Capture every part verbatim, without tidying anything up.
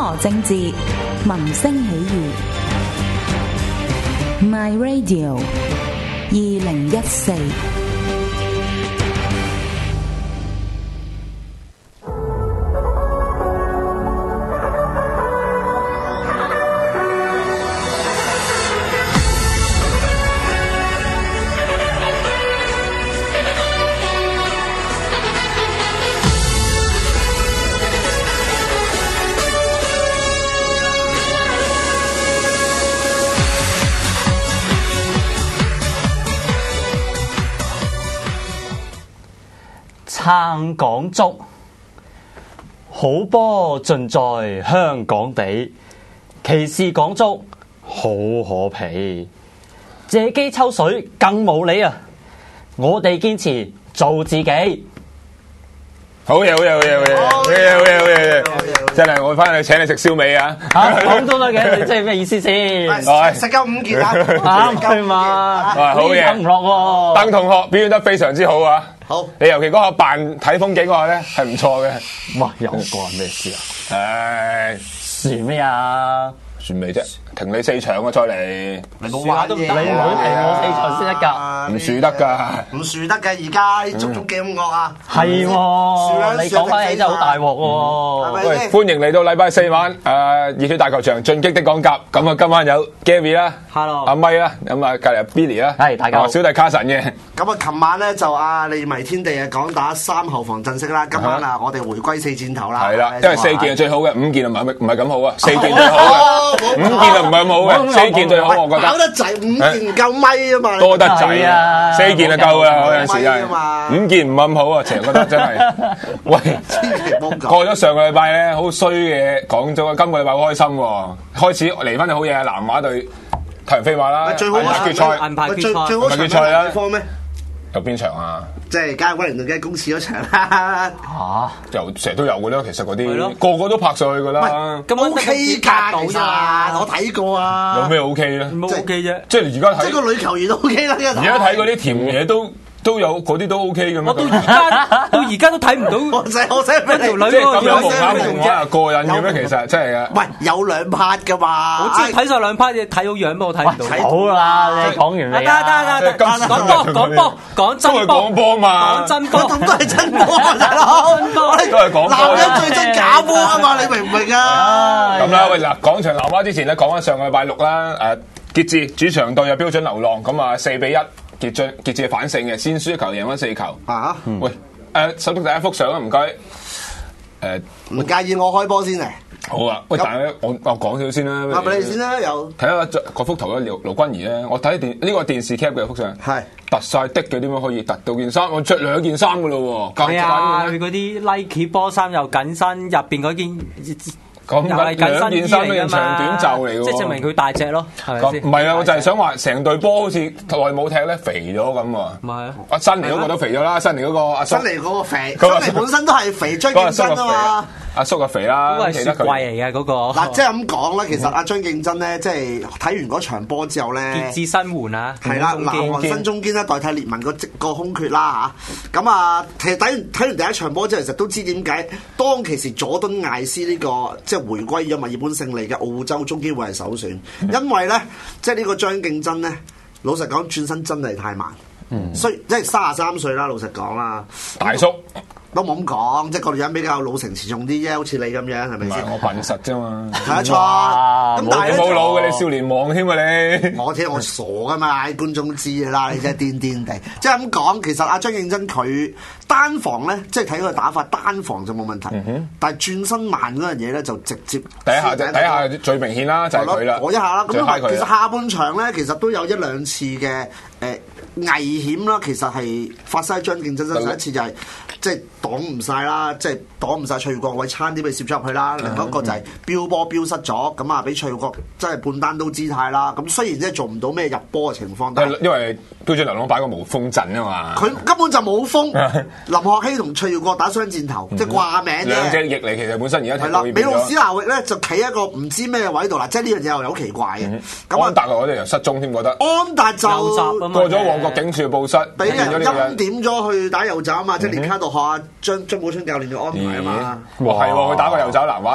和政治，民生起義。My Radio 二零一四。 撐港足，好波盡在香港地，歧視港足好可皮，借機抽水更無理啊！我哋堅持做自己。 好嘢，好嘢，好嘢，好嘢，好嘢，好嘢，好嘢，真係我翻去請你食燒味啊！ 嚇講都得嘅，你即係咩意思先？ 食夠五件啊！ 啱係嘛？ 好嘢， 等唔落喎。 鄧同學表現得非常之好啊！好，你尤其嗰下扮睇風景嗰下咧係唔錯嘅。 哇！有關咩事啊？ 唉， 算咩啊？ 算未啫？停你四場啊！再嚟， 你冇玩都唔得，你唔好停我四場先得㗎， 唔輸得㗎， 唔輸得嘅。而家足足幾咁惡啊！ 係喎，你講翻起真係好大鑊喎。 喂，歡迎嚟到禮拜四晚誒熱血大球場進擊的港甲。咁啊，今晚有 Gary 啦 ，Hello， 阿咪啦，咁啊隔離 Billy 啦， 係大家好， 小弟 Carson 嘅。 咁啊，琴晚咧就阿利迷天地啊講打三後防陣式啦。今晚啊，我哋回歸四箭頭啦。 係啦，因為四件係最好嘅，五件啊唔係唔係咁好啊，四件最好嘅，五件啊唔係咁好嘅，四件最好我覺得。 搞得滯，五件唔夠咪啊嘛。 多得滯啊，四件就夠啦，有陣時真係。五件唔係咁好啊，成日覺得真係。喂， 千祈唔好講。 過咗上個禮拜咧，好衰嘅講咗，今個禮拜好開心喎，開始嚟翻就好嘢，南華對太陽飛馬啦， 最好決賽， 銀牌決賽， 最好決賽啦。 咩？ 有邊場啊？ 即係加威廉頓嘅公廁嗰場啦。 嚇！又成日都有嘅啦，其實嗰啲個個都拍上去嘅啦。 咁 OK 㗎，其實我睇過啊。 有咩 OK 咧？ 冇 OK 啫。 即係而家睇， 即係個女球員都 OK 啦。 而家睇嗰啲甜嘢都都有，嗰啲都 OK 嘅咩？ 我到而家到而家都睇唔到。 我使我使俾條女即係咁樣蒙下蒙下過癮嘅咩？其實真係嘅。 喂，有兩 part 㗎嘛？ 我知睇晒兩 part 嘢，睇到樣我睇唔到。好啦，你講完未啊？ 得得得， 講波講波講真波， 都係講波嘛。 講真波， 都係真波啊，大佬。 都係講波。 男人最憎假波啊嘛，你明唔明啊？ 咁啦，喂嗱，講場南華之前咧，講翻上個禮拜六啦，誒傑志主場對入標準流浪，咁啊四比一。傑志傑志反勝嘅，先輸一球贏翻四球。啊！嗯、喂，誒、呃，首先第一幅相啊，唔該。誒、呃， 唔介意我開波先嚟。 好啊，喂，但係咧，我我講少先啦。 啊，俾你先啦，有。睇下嗰幅圖咧，盧盧君儀咧，我睇電呢、這個電視 cap 嘅幅相。係。突晒的嘅，點樣可以突到件衫？我着兩件衫噶咯喎。 係啊，佢嗰啲 Nike 波衫又緊身，入邊嗰件。 咁兩件衫嘅長短袖嚟喎， 即係證明佢大隻咯，係咪先？ 唔係啊，我就係想話成隊波好似耐冇踢咧，肥咗咁喎。唔係啊，阿新尼嗰個都肥咗啦，新尼嗰個阿叔， 新尼嗰個肥，新尼本身都係肥追競爭啊嘛。 阿叔啊肥啦， 嗰個係雪櫃嚟嘅嗰個。 嗱，即係咁講啦，其實阿張競爭咧，即係睇完嗰場波之後咧， 傑志新援啊， 係啦，南韓新中堅咧代替列文個個空缺啦嚇。咁啊，其實睇完睇完第一場波之後，其實都知點解當其時佐敦艾斯呢個即係回歸咗墨爾本勝利嘅澳洲中堅會係首選，因為咧即係呢個張競爭咧，老實講轉身真係太慢，嗯，所以即係三十三歲啦，老實講啦， 大叔。 都冇咁講，即係個女人比較老成持重啲啫，好似你咁樣，係咪先？ 唔係我笨實啫嘛。 睇得錯。咁但係冇老嘅，你少年王添啊你。 我聽我傻噶嘛，觀眾知㗎啦，你真係癲癲地。即係咁講，其實阿張競爭佢單防咧，即係睇佢打法單防就冇問題。嗯、但係轉身慢嗰樣嘢咧，就直接第一下就第一下最明顯啦，就係佢啦。 我一下啦，咁其實下半場咧，其實都有一兩次嘅誒、呃、危險啦。其實係發生喺張競爭身上，一次就係、是。即係擋唔晒啦，即係擋唔晒蔡耀國位，差啲俾攝咗入去啦。另一個就係飆波飆失咗，咁啊俾蔡耀國真係半單刀姿態啦。咁雖然即係做唔到咩入波嘅情況，但係因為標準流浪擺個無鋒陣啊嘛， 佢根本就冇鋒。林學熙同蔡耀國打雙箭頭，即係掛名啫。 兩隻翼嚟，其實本身而家睇到。 美路史拿域咧就企一個唔知咩位度啦，即係呢樣嘢又好奇怪嘅。咁安達我哋又失蹤添，覺得安達就過咗旺角警署報失， 俾人欽點咗去打右閘啊嘛，即係連卡度學阿張張寶春教練嘅安排啊嘛。 係喎，佢打過右閘南華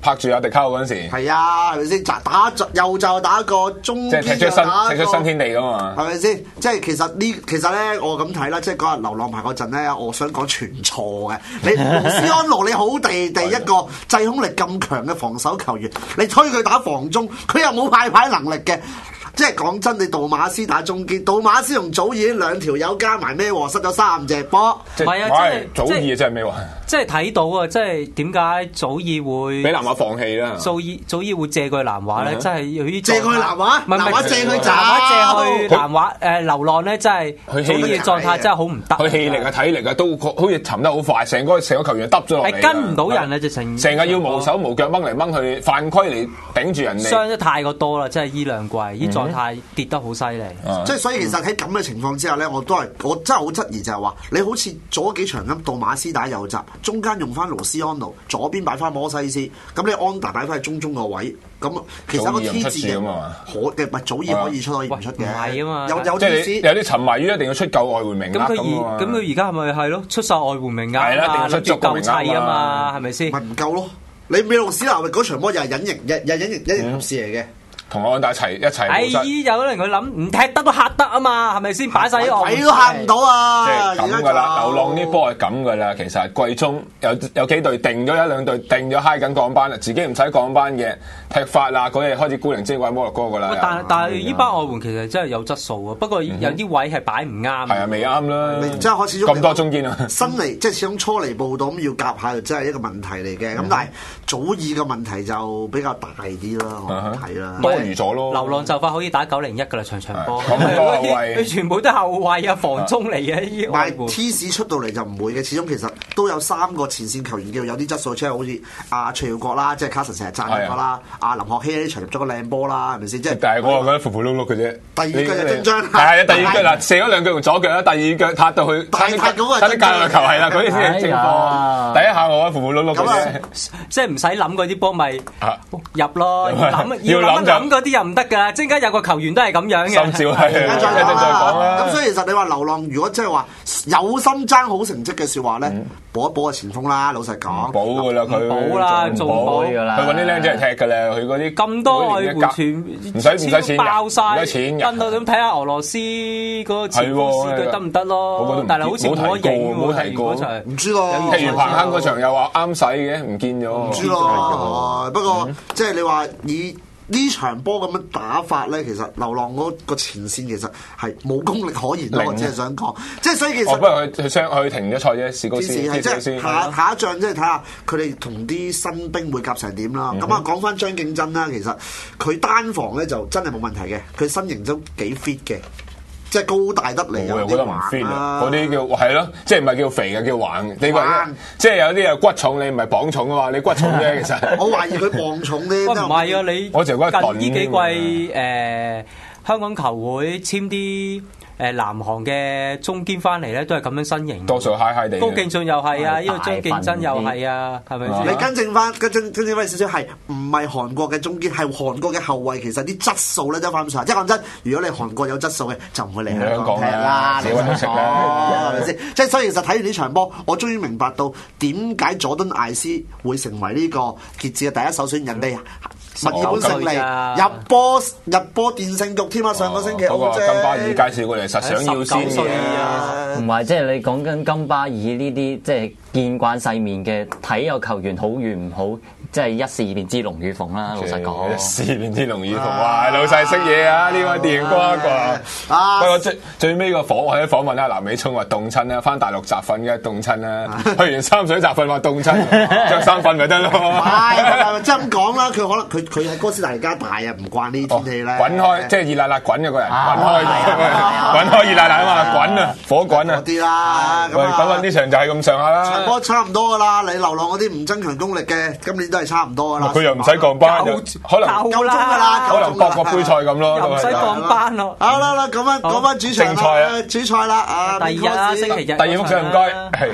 拍住阿迪卡嗰陣時。 係啊，係咪先？打右就打個中堅， 即係踢出新踢出新天地噶嘛？ 係咪先？即係其實呢，其實咧，我咁睇啦，即係嗰日流浪牌嗰陣咧，我想講全錯嘅。你盧斯安奴你好地地一個制空力咁強嘅防守球員，你推佢打防中，佢又冇派牌能力嘅。即係講真，你杜馬斯打中堅，杜馬斯同祖爾兩條友加埋咩喎？失咗三隻波。 唔係啊，即係祖爾真係咩話？ 即係睇到啊！即係點解祖爾會俾南華放棄啦？ 祖爾祖爾會借佢南華咧，真係由於借佢南華，南華借佢走， 借去南華誒流浪咧，真係祖爾狀態真係好唔得。 佢氣力啊、體力啊都好似沉得好快，成個成個球員耷咗落嚟， 係跟唔到人啊！直情成日要無手無腳掹嚟掹去，犯規嚟頂住人哋。 傷得太過多啦！真係依兩季依狀態跌得好犀利。 即係所以其實喺咁嘅情況之下咧，我都係我真係好質疑就係話，你好似做咗幾場咁，杜馬斯打右閘，中間用翻盧斯安奴，左邊擺翻摩西斯，咁你安達擺翻喺中中個位，咁其實個 T 字嘅可嘅唔係祖爾可以出可以唔出嘅， 係啊嘛， 有有即係有啲沉迷於一定要出夠外援名額咁佢咁佢而家係咪係咯？出晒外援名額係啦，一定要出足夠名額啊嘛，係咪先？ 咪唔夠咯？你美路史拿域嗰場波又係隱形，又又隱形隱形合事嚟嘅。 同安達一齊一齊。 哎，有人佢諗唔踢得都嚇得啊嘛，係咪先？擺晒啲外援， 鬼都嚇唔到啊！ 即係咁噶啦，流浪呢波係咁噶啦。其實係季中有有幾隊定咗一兩隊定咗嗨緊降班啦，自己唔使降班嘅踢法啦，嗰啲開始古靈精怪摩洛哥噶啦。 但但係呢班外援其實真係有質素啊，不過有啲位係擺唔啱。 係啊，未啱啦。 即係開始咁多中堅啊！ 新嚟即係始終初嚟報道咁要夾下，就真係一個問題嚟嘅。咁但係祖爾嘅問題就比較大啲啦，我睇啦， 多餘咗咯。 流浪就快可以打九零一噶啦，場場波。 咁多後衛， 佢全部都後衛啊，防中嚟嘅呢啲外援。 但係 T 市出到嚟就唔會嘅，始終其實都有三個前線球員叫有啲質素，即係好似阿徐耀國啦，即係卡神成日讚佢啦，阿林學熙呢場入咗個靚波啦，係咪先？即係但係我又覺得符符碌碌嘅啫。 第二腳就精張， 係啊，第二腳嗱射咗兩腳用左腳啦，第二腳踏到去， 大踏咁啊， 差啲界外球係啦，嗰啲先係正波。第一下我覺得符符碌碌嘅啫， 即係唔使諗嗰啲波咪入咯，諗要諗諗嗰啲又唔得㗎，即係有個球員都係咁樣嘅。 心照係，一陣再講啦。 咁所以其實你話流浪，如果即係話有心爭好成績嘅説話咧，補一補個前鋒啦。老實講， 補㗎啦，佢補啦，仲補㗎啦。 佢揾啲靚仔嚟踢㗎啦，佢嗰啲咁多外援全唔使唔使錢爆曬， 唔使錢嘅。 跟到咁睇下俄羅斯嗰個前鋒試佢得唔得咯？但係好似冇得影冇提過， 唔知咯。 踢完彭亨嗰場又話啱使嘅，唔見咗。 唔知咯。不過即係你話以呢場波咁樣打法咧，其實流浪嗰個前線其實係冇功力可言咯。我只係想講，即係所以其實不過佢佢傷佢停咗賽啫，試過先， 即係下下一仗即係睇下佢哋同啲新兵會夾成點啦。咁啊講翻張敬真啦，其實佢單防咧就真係冇問題嘅，佢身形都幾 fit 嘅。即係高大得嚟， 我又覺得唔 fit 啊！嗰啲叫係咯，即係唔係叫肥嘅，叫橫。你話即係有啲啊骨重，你唔係磅重啊嘛？你骨重啫，其實。 我懷疑佢磅重咧。 唔係啊，你我就覺得近呢幾季誒香港球會簽啲誒南韓嘅中堅翻嚟咧，都係咁樣身形。 多數嗨嗨地。 高敬俊又係啊，呢個張敬真又係啊，係咪先？ 你更正翻，更正更正翻少少係唔係韓國嘅中堅，係韓國嘅後衞。其實啲質素咧都翻唔上。即係講真，如果你韓國有質素嘅，就唔會嚟香港踢啦。 你揾到食啦， 係咪先？即係所以其實睇完呢場波，我終於明白到點解佐敦艾斯會成為呢個傑志嘅第一首選，人哋墨爾本勝利入波入波電勝局添啊！上個星期嗰個金巴爾介紹過嚟，實想要先嘅。 唔係，即係你講緊金巴爾呢啲，即係見慣世面嘅，睇有球員好與唔好，即係一試便知龍與鳳啦。老實講， 一試便知龍與鳳，哇！老細識嘢啊！呢位電瓜啩。不過最最尾個訪我喺訪問啦，南美聰話凍親啦，翻大陸集訓嘅凍親啦，去完三水集訓話凍親，着衫瞓咪得咯。 係，即係咁講啦，佢可能佢佢喺哥斯達黎加大啊，唔慣呢啲天氣咧。 滾開，即係熱辣辣滾嘅個人，滾開，滾開熱辣辣啊嘛，滾啊，火滾啊。 啲啦， 喂，咁啊呢場就係咁上下啦。 場波差唔多噶啦，你流浪嗰啲唔增強功力嘅，今年都係差唔多噶啦。 佢又唔使降班，可能夠鐘噶啦， 可能博個杯賽咁咯， 又唔使降班咯。 好啦啦，講翻講翻主場啦，主賽啦，啊， 第二日啊，星期日， 第二幅相唔該， 係啦。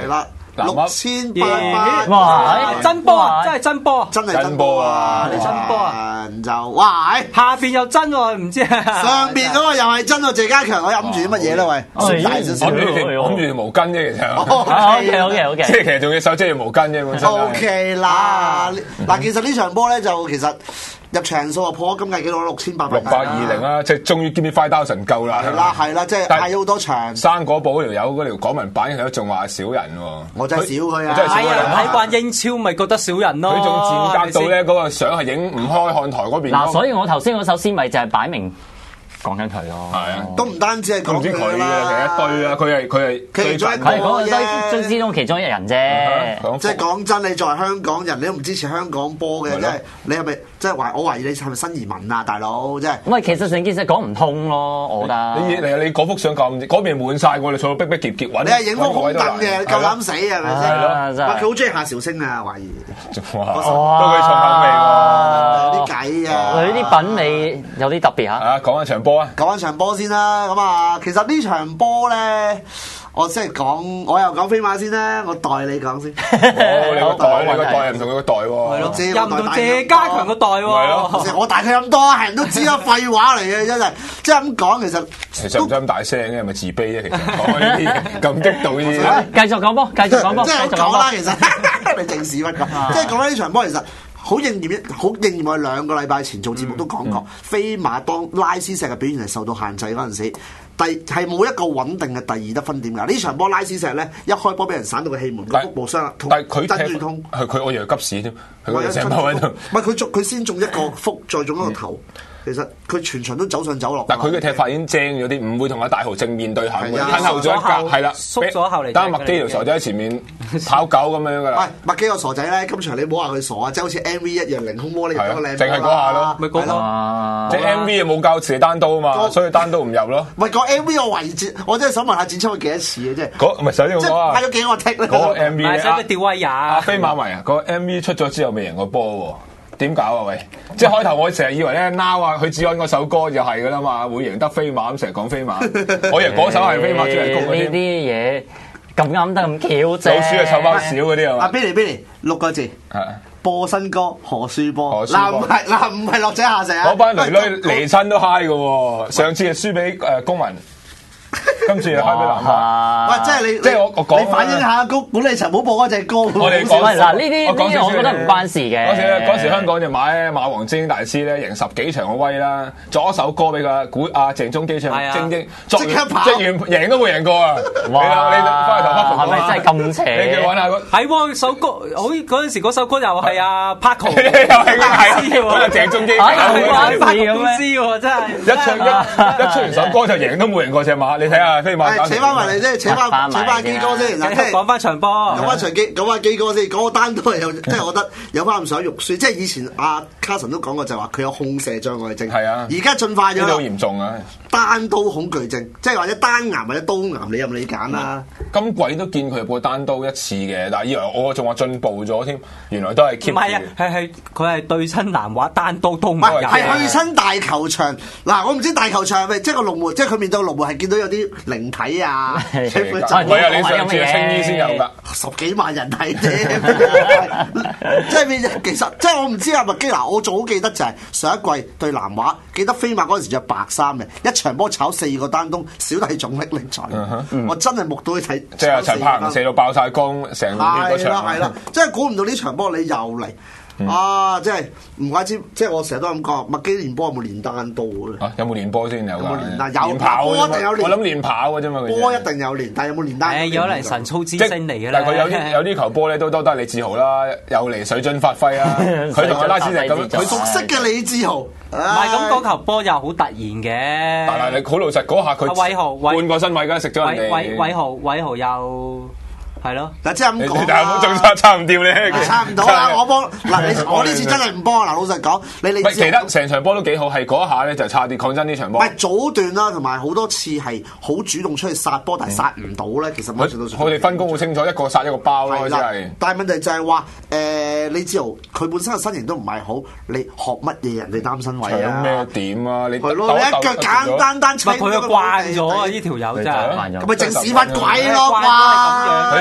六千八百， 哇！ 真波啊，真係真波啊， 真係真波啊， 真波啊， 就哇！ 下邊又真喎，唔知啊， 上邊嗰個又係真喎，謝家強，我飲住啲乜嘢咧？喂， 我大少少， 諗住條毛巾啫，其實。 O K O K O K， 即係其實仲要手遮住毛巾啫，本身。 O K 啦，嗱，其實呢場波咧就其實。入場人數啊破咗今屆紀錄六千八百六百二零啦，即係終於 give me five thousand夠啦。 係啦係啦，即係嗌咗好多場。 生果寶嗰條友嗰條港文版，佢仲話少人喎。 我真係少佢啊！ 係啊，睇慣英超咪覺得少人咯。 佢仲賤格到咧，嗰個相係影唔開看台嗰邊。 嗱，所以我頭先嗰首詩咪就係擺明。講緊佢咯， 係啊， 都唔單止係講佢啦， 其實一堆啊，佢係佢係其中一個係嗰堆堆之中其中一人啫。 即係講真，你作為香港人，你都唔支持香港波嘅，即係你係咪即係懷？我懷疑你係咪新移民啊，大佬？即係唔係，其實成件事講唔通咯，我覺得。 你你你嗰幅相咁，嗰邊滿曬喎，你坐到逼逼結結揾。 你係影幅空凳嘅，夠膽死係咪先？ 係咯，真係。 佢好中意夏韶聲啊，懷疑。 哇！都幾重口味喎， 啲計啊！ 佢啲品味有啲特別嚇。 啊，講下場波啊， 講翻場波先啦。咁啊，其實呢場波咧，我即係講，我又講飛馬先啦，我代你講先。 哦，你個代，你個代又唔同佢個代喎。 係咯， 又唔同謝家強個代喎。 係咯， 我大佢咁多，係人都知啦，廢話嚟嘅真係。即係咁講，其實其實唔使咁大聲嘅，係咪自卑啫？其實講呢啲咁激動呢啲， 繼續講波，繼續講波， 即係繼續講啦。 其實你正屎忽咁，即係講翻呢場波，其實。好應驗，好應驗。我哋兩個禮拜前做節目都講過，嗯嗯、飛馬當拉斯石嘅表現係受到限制嗰陣時，第係冇一個穩定嘅第二得分點㗎。呢場波拉斯石咧一開波俾人散到個氣門，個腹部傷啦， 但係佢真斷痛， 係佢我以為急屎添，佢成波喺度。 唔係佢中佢先中一個腹，再中一個頭。嗯其實佢全場都走上走落， 但佢嘅踢法已經精咗啲，唔會同阿大豪正面對行，褪後咗一格，係啦， 縮咗後嚟。 單麥基條傻仔喺前面跑狗咁樣噶啦。 喂，麥基個傻仔咧，今場你唔好話佢傻啊，即係好似 M V 一樣凌空魔力咁靚， 淨係嗰下咯， 咪嗰個， 即係 M V 又冇教射單刀啊嘛，所以單刀唔入咯。 喂，個 M V 個位置，我真係想問下剪出去幾多次嘅啫？ 嗰唔係首先講啊， 派咗幾個踢咧？ 嗰個 M V 啊，使乜吊威呀？ 飛馬迷啊，個 M V 出咗之後未贏過波喎。點搞啊？喂！即係開頭我成日以為咧 Now 啊，許志安嗰首歌就係噶啦嘛，會贏得飛馬咁成日講飛馬，我以為嗰首係飛馬主題曲嗰啲。 呢啲嘢咁啱得咁巧啫。 老鼠係臭包少嗰啲係嘛？ 阿 Billy Billy 六個字， 係播新歌何輸波。嗱唔係嗱唔係落井下石啊！ 嗰班女女離親都 high 嘅喎，上次係輸俾誒公民。今次又開俾南華， 喂，即係你， 即係我我講， 你反映下管管理層唔好播嗰隻歌。 我哋講嗱呢啲呢啲，我覺得唔關事嘅。 嗰時咧，嗰時香港就買馬王精英大師咧，贏十幾場嘅威啦，作一首歌俾佢，估阿鄭中基唱精英， 即刻跑， 即係贏都冇贏過啊！哇！你你翻去頭黑係咪真係咁邪？ 你叫揾下個係喎首歌，好似嗰陣時嗰首歌又係阿 Paco， 又係係嗰個鄭中基， 係啊，Paco 都知喎，真係一唱一一出完首歌就贏都冇贏過隻馬，你睇下。飛馬， 扯翻埋嚟先，扯翻扯翻基哥先。嗱，即係講翻場波， 講翻場基，講翻基哥先。嗰個單都係有，即係我覺得有翻咁上下肉酸。即係以前阿卡神都講過，就係話佢有控射障礙症。 係啊， 而家進化咗， 好嚴重啊！ 單刀恐懼症，即係或者單癌或者刀癌，你任你揀啦。 今季都見佢入過單刀一次嘅，但係以為我仲話進步咗添，原來都係 keep 住。唔係啊， 係係佢係對親南華單刀都唔係，係去親大球場。嗱，我唔知大球場係咪即係個龍門，即係佢面對個龍門係見到有啲靈體啊。 唔係啊！你上次青衣先有㗎， 十幾萬人睇啫。即係其實即係我唔知啊麥基嗱，我仲好記得就係上一季對南華，記得飛馬嗰陣時著白衫嘅，一場波炒四個單東，小弟仲歷歷在目。我真係目到去睇， 即係陳柏唔射到爆晒光，成年嗰場。係啦係啦，即係估唔到呢場波你又嚟。啊！即係唔怪之，即係我成日都咁講，麥基練波有冇練單刀咧？ 啊，有冇練波先有？有冇練？嗱，有跑，波一定有練。 我諗練跑嘅啫嘛， 波一定有練，但係有冇練單？ 誒，有嚟神操之星嚟嘅啦。 但係佢有啲有啲球波咧，都多得李志豪啦，又嚟水準發揮啦。佢同阿拉斯就咁， 佢熟悉嘅李志豪。 唔係咁嗰球波又好突然嘅。 但係你好老實嗰下佢韋豪半個身位梗係食咗人哋。 韋韋豪韋豪又。係咯， 嗱即係咁講， 但係冇仲差差唔掂咧， 差唔到啦。我幫嗱你，我呢次真係唔幫嗱。老實講，你你其他成場波都幾好，係嗰一下咧就差啲。講真呢場波， 唔係早段啦，同埋好多次係好主動出去殺波，但係殺唔到咧。其實某程度上， 我哋分工好清楚，一個殺一個包咯，真係。 但係問題就係話，誒，你知道佢本身嘅身形都唔係好，你學乜嘢人哋擔身位啊？ 咩點啊？你係咯，你一腳簡單單砌佢慣咗啊！呢條友真係， 咁咪正屎忽鬼咯啩？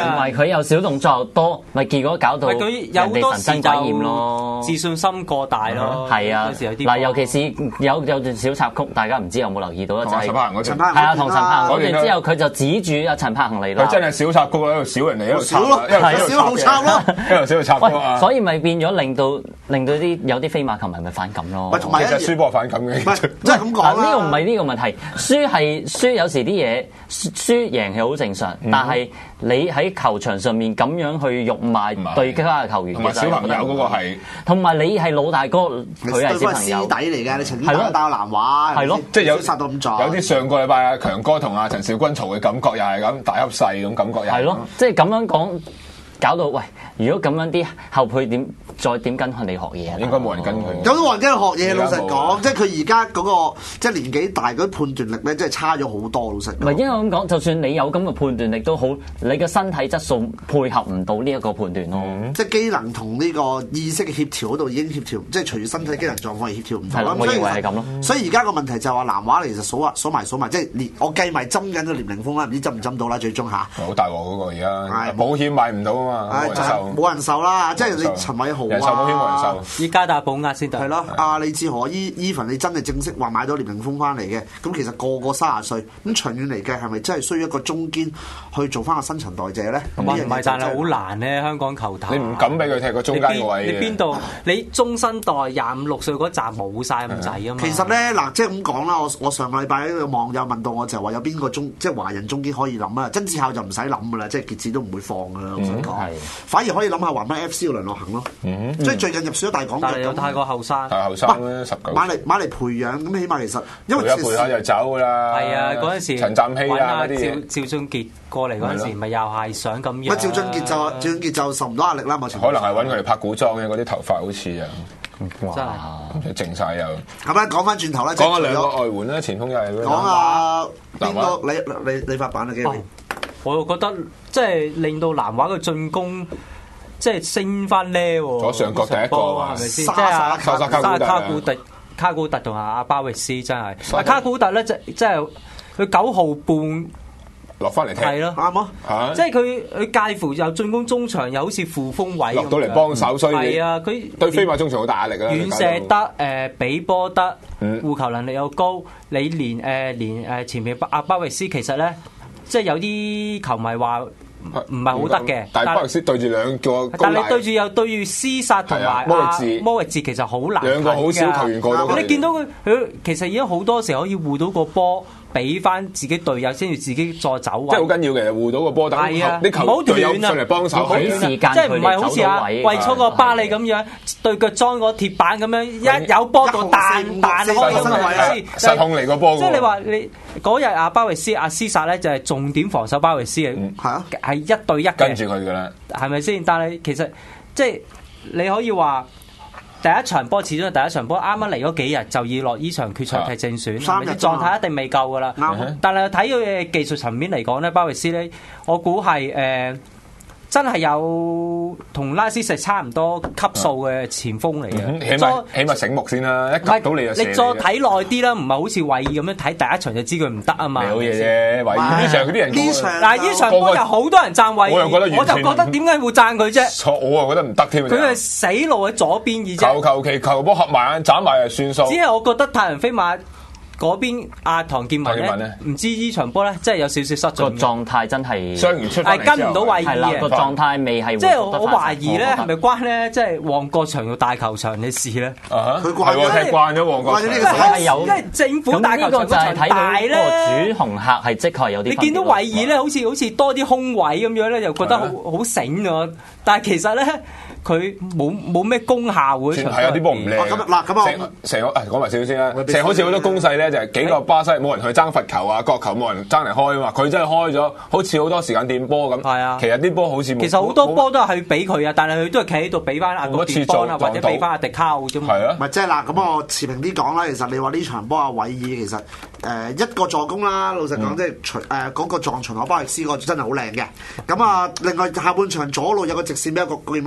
埋佢有小動作多，咪結果搞到人哋神憎鬼厭咯， 自信心過大咯。 係啊，嗱，尤其是有有段小插曲，大家唔知有冇留意到咧？就係陳柏恒嗰段，係啊，同陳柏恒嗰段之後，佢就指住阿陳柏恒嚟啦。 佢真係小插曲喺度小人嚟，喺度少咯，係少好插咯， 喺度小插曲啊！ 所以咪變咗令到令到啲有啲飛馬球迷咪反感咯。 同埋其實輸波反感嘅， 即係咁講啦。 呢個唔係呢個問題，輸係輸，有時啲嘢輸贏係好正常，但係你喺球場上面咁樣去辱罵對其他嘅球員， 同埋小朋友嗰個係， 同埋你係老大哥，佢係小朋友， 師弟嚟嘅，你曾經打打南華， 係咯， 即係有殺到咁壯， 有啲上個禮拜阿強哥同阿陳肇鈞嘈嘅感覺又係咁大恰細咁感覺又係咯，即係咁樣講。搞到喂，如果咁樣啲後輩點再點跟佢哋學嘢啊？ 應該冇人跟佢。 有冇人跟佢學嘢？老實講，即係佢而家嗰個即係年紀大嗰啲判斷力咧，真係差咗好多。老實講， 唔係因為咁講，就算你有咁嘅判斷力都好，你嘅身體質素配合唔到呢一個判斷咯。 嗯、即係機能同呢個意識嘅協調嗰度已經協調，即係隨住身體機能狀況而協調唔到。 我認為係咁咯。 所以而家個問題就係話南華其實數啊數埋數埋，即係連我計埋針緊個廉寧峰啦，唔知針唔針到啦，最終下。 好大鑊嗰個而家，保險買唔到啊嘛，冇人受。 冇人受啦，即係你陳偉豪啊， 人壽保險冇人受， 依家打保額先得。 係咯，阿李志和、伊 Even 你真係正式話買到廉寧峰翻嚟嘅，咁其實個個卅歲，咁長遠嚟計係咪真係需要一個中堅去做翻個新陳代謝咧？ 唔係，但係好難咧，香港球壇。 你唔敢俾佢踢個中間位。 你邊度？你中生代廿五六歲嗰紮冇晒咁滯啊嘛。 其實咧嗱，即係咁講啦，我我上個禮拜有網友問到我就話有邊個中即係華人中堅可以諗啊？曾志孝就唔使諗噶啦，即係傑志都唔會放噶啦，我想講，反而可以諗下華乜 F C 嘅梁樂行咯。所以最近入選咗大港， 但係又太過後生， 太後生咧，十九買嚟買嚟培養，咁起碼其實因為培一培下就走噶啦。 係啊，嗰陣時陳湛希啊嗰啲趙趙俊傑過嚟嗰陣時，咪又係想咁樣。 乜趙俊傑就趙俊傑就受唔到壓力啦，冇可能係揾佢嚟拍古裝嘅嗰啲頭髮好似啊， 哇， 靜晒又。 咁咧講翻轉頭咧， 講下兩個外援咧，前鋒又係講下邊個你你你發版啊？幾位？ 我又覺得即係令到南華嘅進攻。即係升翻呢喎， 左上角第一個係咪先？即係阿卡古特、卡古特同阿阿巴域斯真係。阿卡古特咧，即即係佢九號半落翻嚟踢， 係咯， 啱啊！ 即係佢佢介乎又進攻中場，又好似副鋒位落到嚟幫手，所以係啊，佢對飛馬中場好大壓力啊！ 遠射得誒，俾波得，護球能力又高。你連誒連誒前面阿巴域斯其實咧，即係有啲球迷話。唔係好得嘅， 但係巴域斯對住兩個， 但係你對住又對住施薩同埋摩域治，摩域治其實好難。 兩個好少球員過到。 你見到佢佢其實已經好多時可以護到個波，俾翻自己隊友先至自己再走位。 即係好緊要嘅，護到個波等啲球隊友上嚟幫手， 喺時間即係唔係好似阿為咗個巴利咁樣對腳裝個鐵板咁樣，一有波就彈彈開咁樣失控嚟個波。 即係你話你嗰日阿巴維斯阿施薩咧就係重點防守巴維斯嘅，係啊，係一對一嘅跟住佢噶啦， 係咪先？但係其實即係你可以話。第一場波始終係第一場波，啱啱嚟嗰幾日就要落呢場決賽踢正選，係咪啲狀態一定未夠噶啦？但係睇佢嘅技術層面嚟講咧，巴維斯咧，我估係誒真係有同拉斯石差唔多級數嘅前鋒嚟嘅。 起碼起碼醒目先啦，一及到你就射。 你再睇耐啲啦，唔係好似韋爾咁樣睇第一場就知佢唔得啊嘛。 好嘢啫，韋爾呢場嗰啲人， 嗱呢場波有好多人讚韋爾，我又覺得我就覺得點解會讚佢啫？ 我啊覺得唔得添。 佢係死路喺左邊而啫。 求求其球波合埋眼斬埋就算數。 只係我覺得太陽飛馬。嗰邊阿唐建文咧，唔知呢場波咧，真係有少少失準。 個狀態真係傷完出嚟， 係跟唔到位嘅。 個狀態未係。 即係我懷疑咧，係咪關咧？即係旺角場到大球場嘅事咧？ 佢慣咗， 踢慣咗旺角場。 係有。 因為政府大球場嗰場大咧， 主紅客係即係有啲。 你見到韋爾咧，好似好似多啲空位咁樣咧，又覺得好好醒啊！但係其實咧。佢冇冇咩功效嘅， 係有啲波唔靚。 咁嗱咁啊， 成個誒講埋少少先啦。成好似好多攻勢咧，就係幾個巴西冇人去爭罰球啊，角球冇人爭嚟開啊嘛。佢真係開咗，好似好多時間掂波咁。係啊，其實啲波好似其實好多波都係去俾佢啊，但係佢都係企喺度俾翻阿個電波啊，或者俾翻阿迪卡奧啫嘛。 係啊， 咪即係嗱，咁我持平啲講啦。其實你話呢場波阿韋爾其實誒一個助攻啦，老實講即係除誒嗰個撞巡我巴力斯個真係好靚嘅。咁啊，另外下半場左路有個直線俾一個巨網單刀。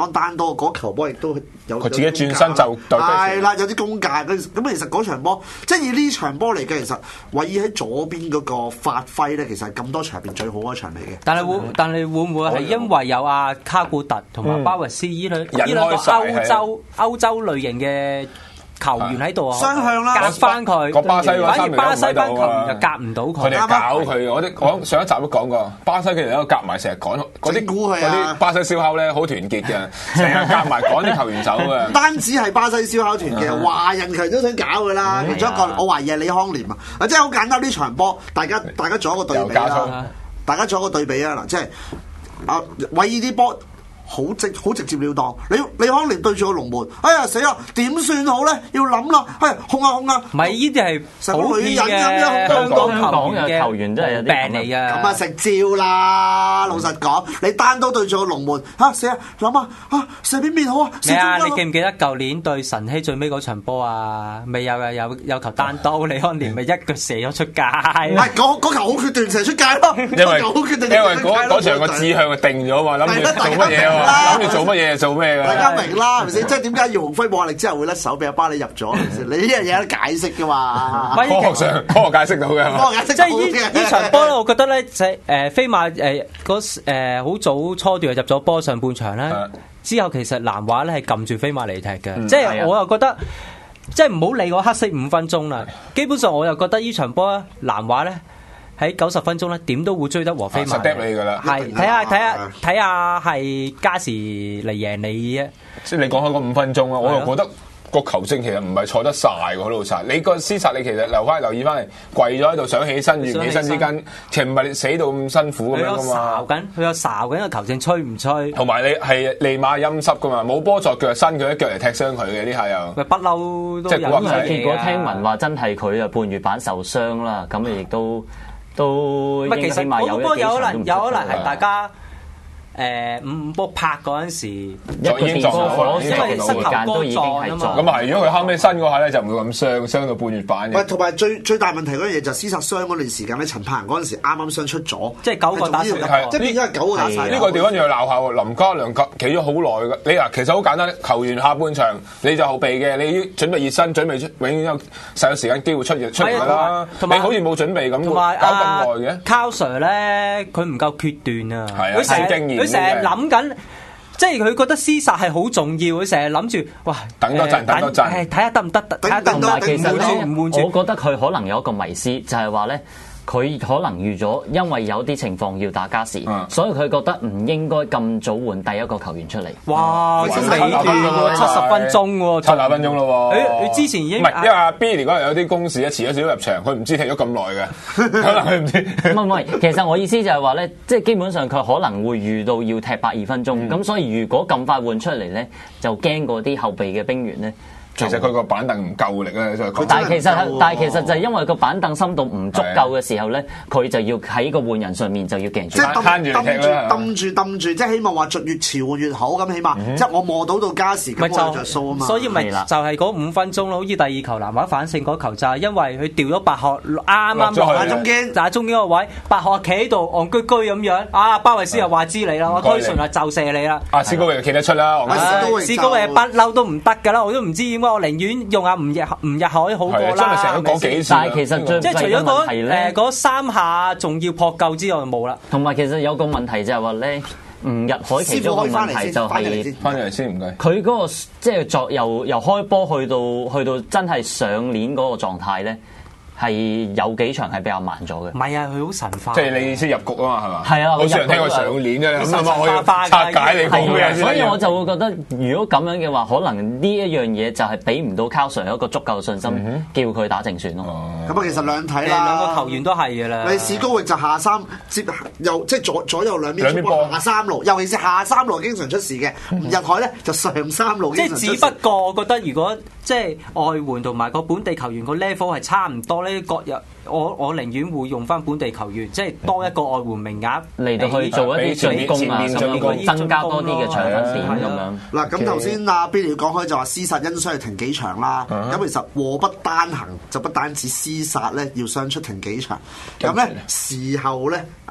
嗰嗰球波亦都有佢自己轉身就係啦，有啲功架。咁其實嗰場波，即係以呢場波嚟嘅，其實韋爾喺左邊嗰個發揮咧，其實係咁多場入邊最好嗰場嚟嘅。 但係會，但係會唔會係因為有阿卡古特同埋巴維斯呢兩呢兩個歐洲歐洲類型嘅球員喺度啊， 雙向啦， 夾翻佢。 個巴西嗰三巴西班球員就夾唔到佢。 佢哋搞佢，我啲講上一集都講過，巴西佢哋喺度夾埋，成日趕嗰啲嗰啲巴西燒烤咧，好團結嘅，成日夾埋趕啲球員走嘅。 唔單止係巴西燒烤團嘅，華人球員都想搞㗎啦。其中一個我懷疑係李康廉啊，啊，即係好簡單呢場波，大家大家做一個對比啦，大家做一個對比啊嗱，即係啊韋爾啲波。好直好直接了當，你你可能對住個龍門，哎呀死啦，點算好咧？要諗啦，哎控下控下， 唔係呢啲係成個女人咁樣， 香港香港嘅球員真係有啲病嚟㗎。 咁啊食招啦！老實講，你單刀對住個龍門，嚇死啊！諗下啊，射邊邊好啊？ 咩啊？你記唔記得舊年對晨曦最尾嗰場波啊？未有嘅，有有球單刀，李康廉咪一腳射咗出界。 係嗰嗰球好決斷，射出界咯。 因為因為嗰嗰場個志向就定咗嘛，諗住做乜嘢啊？諗住做乜嘢就做咩㗎？ 大家明啦，係咪先？即係點解姚鴻輝冇力之後會甩手俾阿巴里入咗？你呢樣嘢有得解釋㗎嘛？ 科學上科學解釋到嘅， 科學解釋即係呢呢場波咧，我覺得咧，就係誒飛馬誒嗰誒好早初段入咗波上半場咧，之後其實南華咧係撳住飛馬嚟踢嘅，即係我又覺得即係唔好理我黑色五分鐘啦。基本上我又覺得呢場波南華咧。喺九十分鐘咧，點都會追得和飛馬。 實掟你㗎啦， 係睇下睇下睇下係加時嚟贏你啫。 即係你講開嗰五分鐘啊，我又覺得個球證其實唔係錯得晒喎，好老實。你個施薩你其實留翻留意翻嚟，跪咗喺度想起身，與起身之間，其實唔係你死到咁辛苦咁樣噶嘛。 佢有哨緊，佢有哨緊個球證吹唔吹？ 同埋你係利馬陰濕噶嘛，冇波作腳，伸佢一腳嚟踢傷佢嘅呢下又。 咪不嬲都即係估下結果聽聞話真係佢啊半月板受傷啦，咁亦都。都唔係，其實嗰波有可能有可能係大家誒五五波拍嗰陣時， 一個電波火石嘅時間都已經係撞。 咁啊，如果佢後尾伸嗰下咧，就唔會咁傷，傷到半月板嘅。 喂，同埋最最大問題嗰樣嘢就係施薩傷嗰段時間咧，陳柏仁嗰陣時啱啱傷出咗， 即係九個打晒， 即係變咗係九個打晒。 呢個調翻轉去鬧下喎，林家良企咗好耐㗎。你嗱其實好簡單，球員下半場你就後備嘅，你要準備熱身，準備出，永遠有實有時間機會出出嚟啦。你好似冇準備咁，搞咁耐嘅。 Carl Sir 咧，佢唔夠決斷啊！ 佢成日佢成日諗緊。即係佢覺得廝殺係好重要，佢成日諗住，哇！ 等多陣，等多陣， 睇下得唔得？睇下得唔得？ 其實咧， 唔換住， 我覺得佢可能有一個迷思，就係話咧，佢可能預咗，因為有啲情況要打加時，嗯、所以佢覺得唔應該咁早換第一個球員出嚟。 哇！先尾段喎，七十分鐘喎， 七十分鐘咯喎。 誒，你之前已經唔係，因為阿 Billy 嗰日有啲公事，遲咗少少入場，佢唔知踢咗咁耐嘅，可能佢唔知。 唔係唔係，其實我意思就係話咧，即係基本上佢可能會遇到要踢百二分鐘，咁、嗯、所以如果咁快換出嚟咧，就驚嗰啲後備嘅兵員咧。 其實佢個板凳唔夠力咧， 但係其實但係其實就係因為個板凳深度唔足夠嘅時候咧，佢就要喺個換人上面就要鏡住， 即係揼住揼住揼住，即係希望話越潮換越好咁，起碼即係我磨到到加時咁我着數啊嘛。 所以咪就係嗰五分鐘咯，好似第二球南華反勝嗰球就係因為佢掉咗白鶴啱啱落喺中間，就喺中間個位，白鶴企喺度戇居居咁樣，啊巴維斯又話知你啦，我推順啊就射你啦。 啊史高域企得出啦， 史高域不嬲都唔得㗎啦，我都唔知點解。我寧願用下吳日吳日海好過啦。 真係成日講幾次。 但係其實最即係除咗嗰誒嗰三下仲要撲救之外冇啦。同埋其實有個問題就係話咧，吳日海其中一個問題就係翻嚟先唔該。 佢嗰個即係作由由開波去到去到真係上年嗰個狀態咧。係有幾場係比較慢咗嘅。 唔係啊，佢好神化。 即係你意思入局啊嘛，係嘛？ 係啊， 好少人聽過上年嘅，咁啊可以拆解你講咩？ 所以我就會覺得，如果咁樣嘅話，可能呢一樣嘢就係俾唔到 Carl Sir 一個足夠嘅信心，叫佢打正選咯。 咁啊，其實兩睇啦， 兩個球員都係嘅啦。 你史高域就下三接右，即係左左右兩邊波下三路，尤其是下三路經常出事嘅。日海咧就上三路經常出事。 即係只不過，我覺得如果即係外援同埋個本地球員個 level 係差唔多咧，各有。我我寧願會用翻本地球員，即係多一個外援名額嚟到去做一啲進攻啊，甚至乎增加多啲嘅長分點咁樣。 嗱，咁頭先阿 Billy 講開就話廝殺因傷停幾場啦。咁其實禍不單行，就不單止廝殺咧要傷出停幾場。咁咧事後咧，阿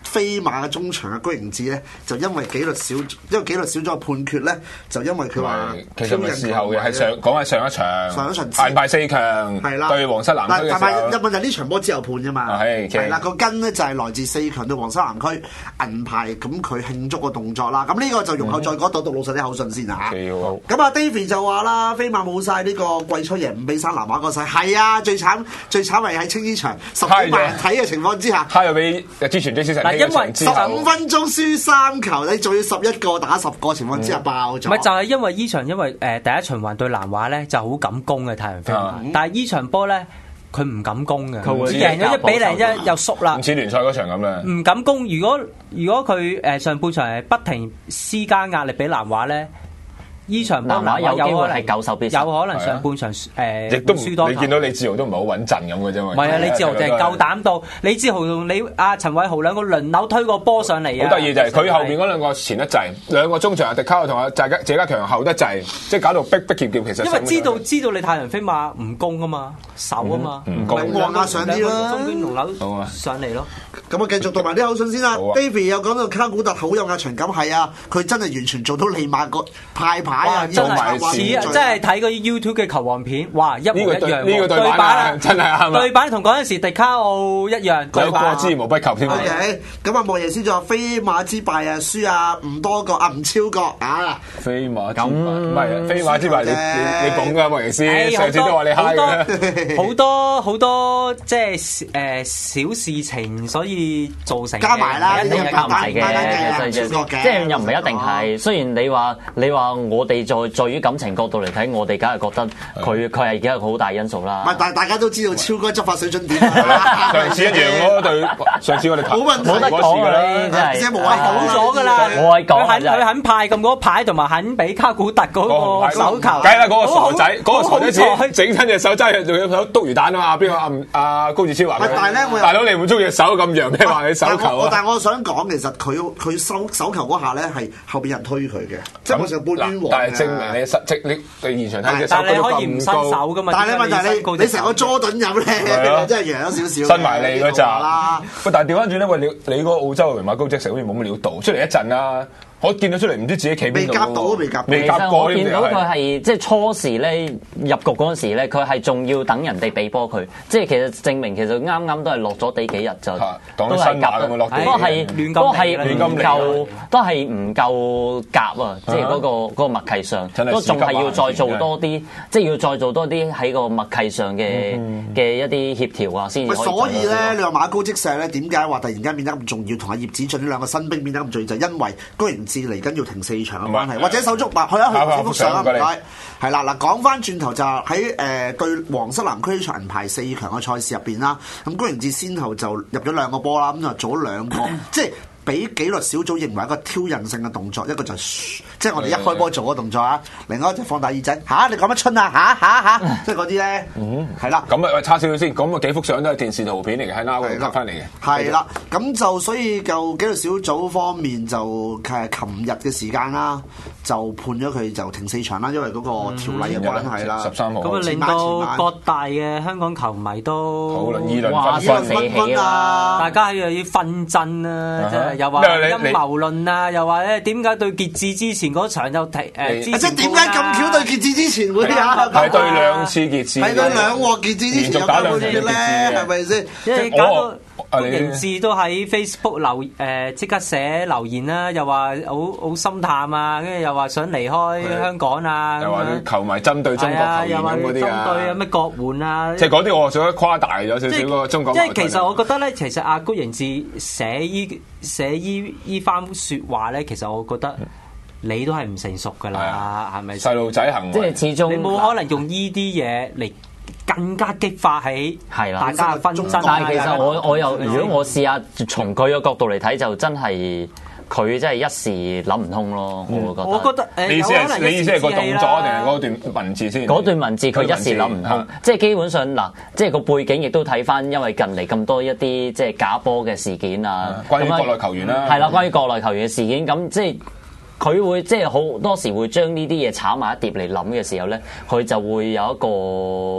飛馬嘅中場嘅居營志咧，就因為紀律小，因為紀律小組嘅判決咧，就因為佢話其實咪事後嘅係上講係上一場， 上一場銀牌四強係啦對皇室南區嘅時候， 但係一問就呢場波之後判啫嘛， 係係啦個根咧就係來自四強對皇室南區銀牌，咁佢慶祝個動作啦。咁呢個就容後再講，讀讀老實啲口信先啊嚇。咁啊 David 就話啦，飛馬冇晒呢個季初贏五比三南華嗰世，係啊最慘最慘係喺青衣場十幾萬人睇嘅情況之下， 他又俾之前最少成， 因為十五分鐘輸三球，你仲要十一個打十個情況之下爆咗。 唔係就係因為依場因為誒第一循環對南華咧就好敢攻嘅太陽飛馬，嗯、但係依場波咧佢唔敢攻嘅，佢贏咗一比零一又縮啦， 唔似聯賽嗰場咁啦。 唔敢攻，如果如果佢誒上半場係不停施加壓力俾南華咧。依場南華有機會係九手必有可能上半場誒，亦都輸多。 你見到李志豪都唔係好穩陣咁嘅啫嘛。 唔係啊，李志豪就係夠膽到，李志豪同你阿陳偉豪兩個輪流推個波上嚟啊！ 好得意就係佢後邊嗰兩個前得滯，兩個中場阿迪卡同阿謝家謝家強後得滯，即係搞到逼逼夾夾。其實因為知道知道你太陽飛馬唔攻啊嘛，守啊嘛， 唔攻旺下上啲啦， 中堅龍樓上嚟咯。 咁啊，繼續讀埋啲口信先啦。David 又講到卡古特好有壓場感，係啊，佢真係完全做到利馬個派牌啊， 真係似啊！真係睇嗰啲 YouTube 嘅球王片，哇，一模一樣。 呢個對版啊，真係係咪？ 對版同嗰陣時迪卡奧一樣。 有過之無不及添。 OK，咁啊，莫耶斯就話飛馬之敗啊，輸啊，唔多個啊，唔超過啊。 飛馬之敗唔係飛馬之敗，你你講㗎莫耶斯，上次都話你嗨嘅。 好多好多即係誒小事情，所以。造成加埋啦， 一定係加埋嘅，即係又唔係一定係。雖然你話你話我哋在在於感情角度嚟睇，我哋梗係覺得佢佢係一個好大因素啦。 唔係，但係大家都知道超哥執法水準點。 上次一樣咯，對上次我哋冇問題冇得講㗎啦，真係冇話講咗㗎啦。 我係講佢肯佢肯派咁嗰個牌，同埋肯俾卡古特嗰個手球。 梗係啦，嗰個傻仔，嗰個傻仔整整親隻手，真係仲有手篤魚蛋啊嘛！邊個阿阿高志超話？ 但係咧，我大佬你唔中意隻手咁揚咩話？手球啊！ 但係我想講，其實佢佢收手球嗰下咧，係後邊人推佢嘅，即係我成半冤枉。 但係證明你實即你你現場睇嘅手但係你可以唔伸手噶嘛？ 但係你問題你你成個佐敦入咧，真係揚咗少少。 伸埋你嗰扎啦。喂，但係調翻轉咧，喂你你嗰個澳洲嘅馬高積食好似冇乜料到，出嚟一陣啦。我見到出嚟唔知自己企邊度， 未夾到，未夾， 未夾過。我見到佢係即係初時咧入局嗰陣時咧，佢係仲要等人哋俾波佢，即係其實證明其實啱啱都係落咗地幾日就都係夾，都係都係唔夠，都係唔夠夾啊！即係嗰個嗰個默契上，都仲係要再做多啲，即係要再做多啲喺個默契上嘅嘅一啲協調啊，先。 所以咧，你話馬高積石咧，點解話突然間變得咁重要？同阿葉子俊呢兩個新兵變得咁重要，就係因為居然至嚟緊要停四場嘅關係，或者手足白去一去手足上啊，唔該。係啦，嗱講翻轉頭就喺誒對皇室南區呢場銀牌四強嘅賽事入邊啦，咁居然至先後就入咗兩個波啦，咁就做咗兩個，即係。俾紀律小組認為一個挑釁性嘅動作，一個就係即係我哋一開波做嗰個動作啊，另外一個就放大耳仔嚇，你講乜春啊嚇嚇嚇，即係嗰啲咧，係啦。咁啊差少少先，咁啊幾幅相都係電視圖片嚟嘅，喺 Now 拍翻嚟嘅。 係啦，咁就所以就紀律小組方面就係琴日嘅時間啦，就判咗佢就停四場啦，因為嗰個條例嘅關係啦。 十三號。 咁啊令到各大嘅香港球迷都議論話紛紛起啦，大家又要紛爭啊，真係。又話陰謀論啊，又話咧點解對傑志之前嗰場又提誒？ 即係點解咁巧對傑志之前會啊？ 係對兩次傑志， 係對兩鑊傑志之前有打兩次咧，係咪先？ 因為搞到高盈志都喺 Facebook 留誒，即刻寫留言啦，又話好好心淡啊，跟住又話想離開香港啊， 又話球迷針對中國球員咁嗰啲啊， 針對有咩國援啊？ 即係嗰啲我想誇大咗少少嗰個中國。 即係其實我覺得咧，其實阿高盈志寫依寫依依番説話咧，其實我覺得你都係唔成熟噶啦，係咪？ 細路仔行為， 即係始終你冇可能用依啲嘢嚟更加激化起大家嘅紛爭。 但係其實我我又如果我試下從佢嘅角度嚟睇，就真係佢真係一時諗唔通咯。我會覺得。 我覺得誒， 你意思係你意思係個動作定係嗰段文字先？ 嗰段文字佢一時諗唔通，即係基本上嗱，即係個背景亦都睇翻，因為近嚟咁多一啲即係假波嘅事件啊， 關於國內球員啦， 係啦，關於國內球員嘅事件，咁即係。佢會即係好多時會將呢啲嘢炒埋一碟嚟諗嘅時候咧，佢就會有一個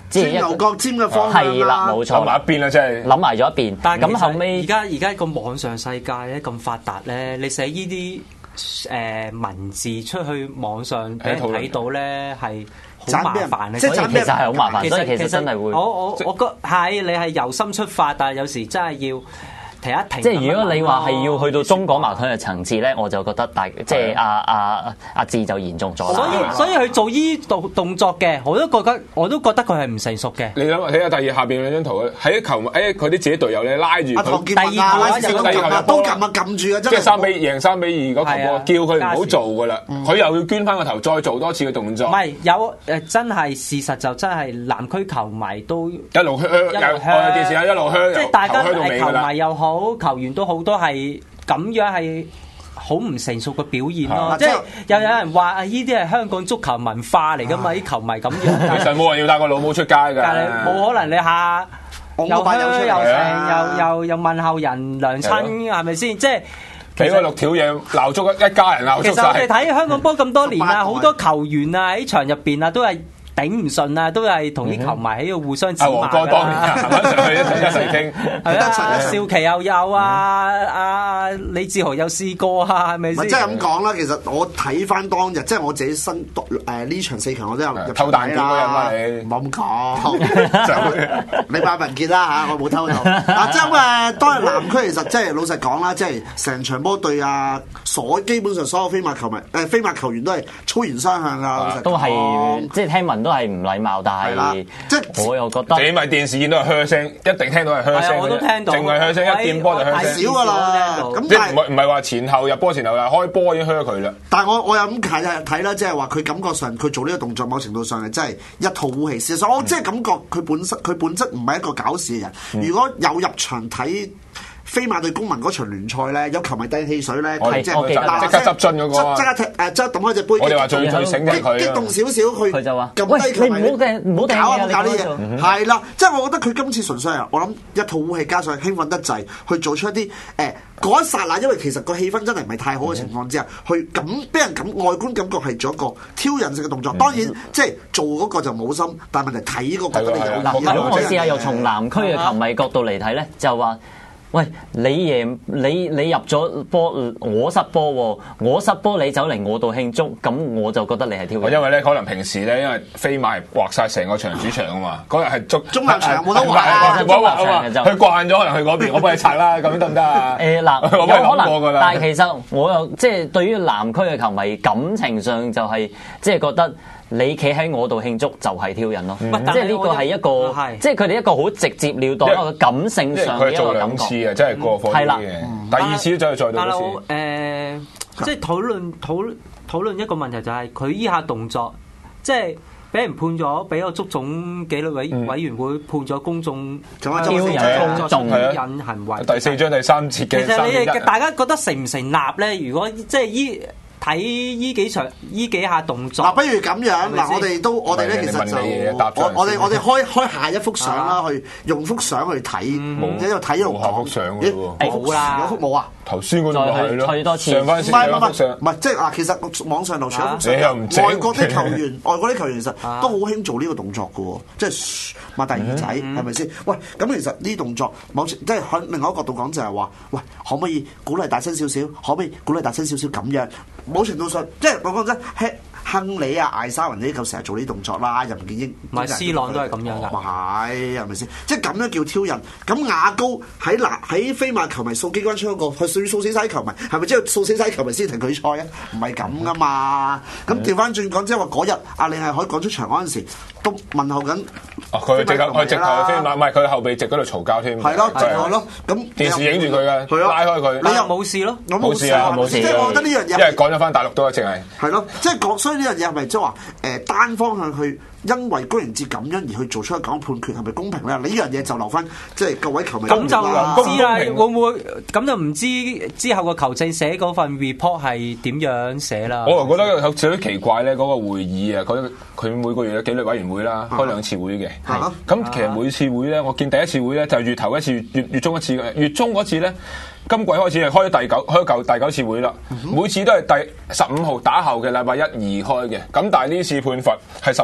即係牛角尖嘅方向係啦，冇錯， 諗埋一邊啦，真係諗埋咗一邊。 但係咁後尾而家而家個網上世界咧咁發達咧，你寫呢啲誒文字出去網上俾人睇到咧係好麻煩嘅， 即係其實係好麻煩，所以其實真係會。 我我我覺係你係由心出發，但係有時真係要停一停。 即係如果你話係要去到中港矛盾嘅層次咧，我就覺得大即係阿阿阿志就嚴重咗啦。 所以所以佢做依動動作嘅，我都覺得我都覺得佢係唔成熟嘅。 你諗下睇下第二下邊兩張圖啊，喺球迷誒佢啲自己隊友咧拉住佢， 第二球啊，第二球都撳啊撳住啊， 即係三比贏三比二嗰球波，叫佢唔好做噶啦，佢又要捐翻個頭，再做多次嘅動作。 唔係有誒，真係事實就真係南區球迷都一路香，有電視啊，一路香， 即係大家球迷又好，球員都好多係咁樣係好唔成熟嘅表現咯。即係又有人話啊，呢啲係香港足球文化嚟㗎嘛，啲球迷咁樣。 其實冇人要帶個老母出街㗎。 但係冇可能你下又香又成，又又又問候人娘親，係咪先？即係俾個六條嘢鬧足一家人鬧足晒。 其實我哋睇香港波咁多年啊，好多球員啊喺場入邊啊都係頂唔順啊，都係同啲球迷喺度互相指罵㗎。阿黃哥當年行翻上去一齊一齊傾， 係啊，邵琪又有啊，阿李志豪有試過啊，係咪先？ 即係咁講啦，其實我睇翻當日，即係我自己新誒呢場四強我都有入偷蛋卷嗰人啊，你唔好咁講，你拜文傑啦嚇，我冇偷到。嗱，即係誒當日南區其實即係老實講啦，即係成場波對啊，所基本上所有飛馬球迷誒飛馬球員都係粗言相向啊，老實講都係即係聽聞。都係唔禮貌，但係即係我又覺得， 你咪電視見到係噓聲，一定聽到係噓聲。 我都聽到， 淨係噓聲，一掂波就噓聲。 少㗎啦，咁即係唔係唔係話前後入波前後啦，開波已經噓佢啦。 但係我我又咁睇睇啦，即係話佢感覺上佢做呢個動作，某程度上係真係一套武器。事實上，我即係感覺佢本身佢本質唔係一個搞事嘅人。如果有入場睇飛馬對公民嗰場聯賽咧，有球迷掟汽水咧，佢即係即刻執樽嗰個， 即刻踢誒，即刻抌開隻杯。 我哋話最最醒嘅佢， 激動少少去， 佢就話： 撳低球迷， 你唔好掟，唔好搞啊，唔好搞呢嘢。係啦，即係我覺得佢今次純粹係我諗一套武器，加上興奮得滯，去做出一啲誒嗰一剎那，因為其實個氣氛真係唔係太好嘅情況之下，去咁俾人感外觀感覺係做一個挑釁性嘅動作。當然即係做嗰個就冇心，但係問題睇嗰個覺得有嗱，咁我試下又從南區嘅球迷角度嚟睇咧，就話。喂，你贏你你入咗波，我失波喎，我失波你走嚟我度慶祝，咁我就覺得你係挑釁。 因為咧，可能平時咧，因為飛馬劃晒成個場主場啊嘛，嗰日係中中立場冇得劃啊，冇得劃啊嘛，佢慣咗可能去嗰邊，我幫你拆啦，咁樣得唔得啊？ 誒嗱， 我幫你諗過㗎啦。 但係其實我又即係對於南區嘅球迷感情上就係即係覺得。你企喺我度慶祝就係挑釁咯，嗯、即係呢個係一個，即係佢哋一個好直接了當一個感性上嘅一個感覺。 次啊，真係過火啲嘅。嗯、第二次都再再到一次。 誒、呃，即係討論討討論一個問題就係佢依下動作，即係俾人判咗，俾個足總紀律委委員會判咗公眾挑釁公眾引行為。 第四章第三節嘅。 其實你哋大家覺得成唔成立咧？如果即係依。睇依幾場依幾下動作， 嗱，不如咁樣嗱，我哋都我哋咧其實就我我哋我哋開開下一幅相啦，去用幅相去睇，即係睇一路講。 幅相嘅喎， 冇啦， 有幅冇啊？ 頭先嗰度係咯， 再多次上翻先有幅相， 唔係即係嗱，其實網上流傳一幅相， 你又唔整？ 外國啲球員，外國啲球員其實都好興做呢個動作嘅喎，即係擘大耳仔，係咪先？喂，咁其實呢動作某即係喺另外一個角度講就係話，喂，可唔可以鼓勵大聲少少？可唔可以鼓勵大聲少少咁樣？某程度上，即係我講真，亨利啊、艾沙雲呢啲咁成日做呢啲動作啦，任建英， 唔係 C 朗都係咁樣噶， 唔係係咪先？即係咁樣叫挑釁。咁亞高喺嗱喺飛馬球迷掃機關槍嗰個，佢掃掃死晒啲球迷，係咪即係掃死晒啲球迷先停佢賽啊？唔係咁噶嘛。咁調翻轉講，即係話嗰日阿李係可以趕出場嗰陣時，都問候緊。 哦，佢直頭佢直頭飛馬，唔係佢後備席嗰度嘈交添。 係咯，就係咯。咁電視影住佢嘅，拉開佢。 你又冇事咯？ 我冇事啊，冇事。即係我覺得呢樣嘢， 因為趕咗翻大陸都一淨係。 係咯，即係講，所以呢樣嘢係咪即係話誒單方向去？因為居然至咁樣而去做出一個判決係咪公平咧？你呢樣嘢就留翻即係各位球迷。 咁就唔知啦，會唔會咁就唔知之後個球證寫嗰份 report 係點樣寫啦？ 我又覺得有少少奇怪咧，嗰、那個會議啊，佢佢每個月有紀律委員會啦，開兩次會嘅。咁、啊、其實每次會咧，我見第一次會咧就係、月頭一次，月月中一次嘅。月中嗰次咧，今季開始係開第九開舊第九次會啦。嗯、哼每次都係第十五號打後嘅禮拜一二開嘅。咁但係呢次判罰係十三號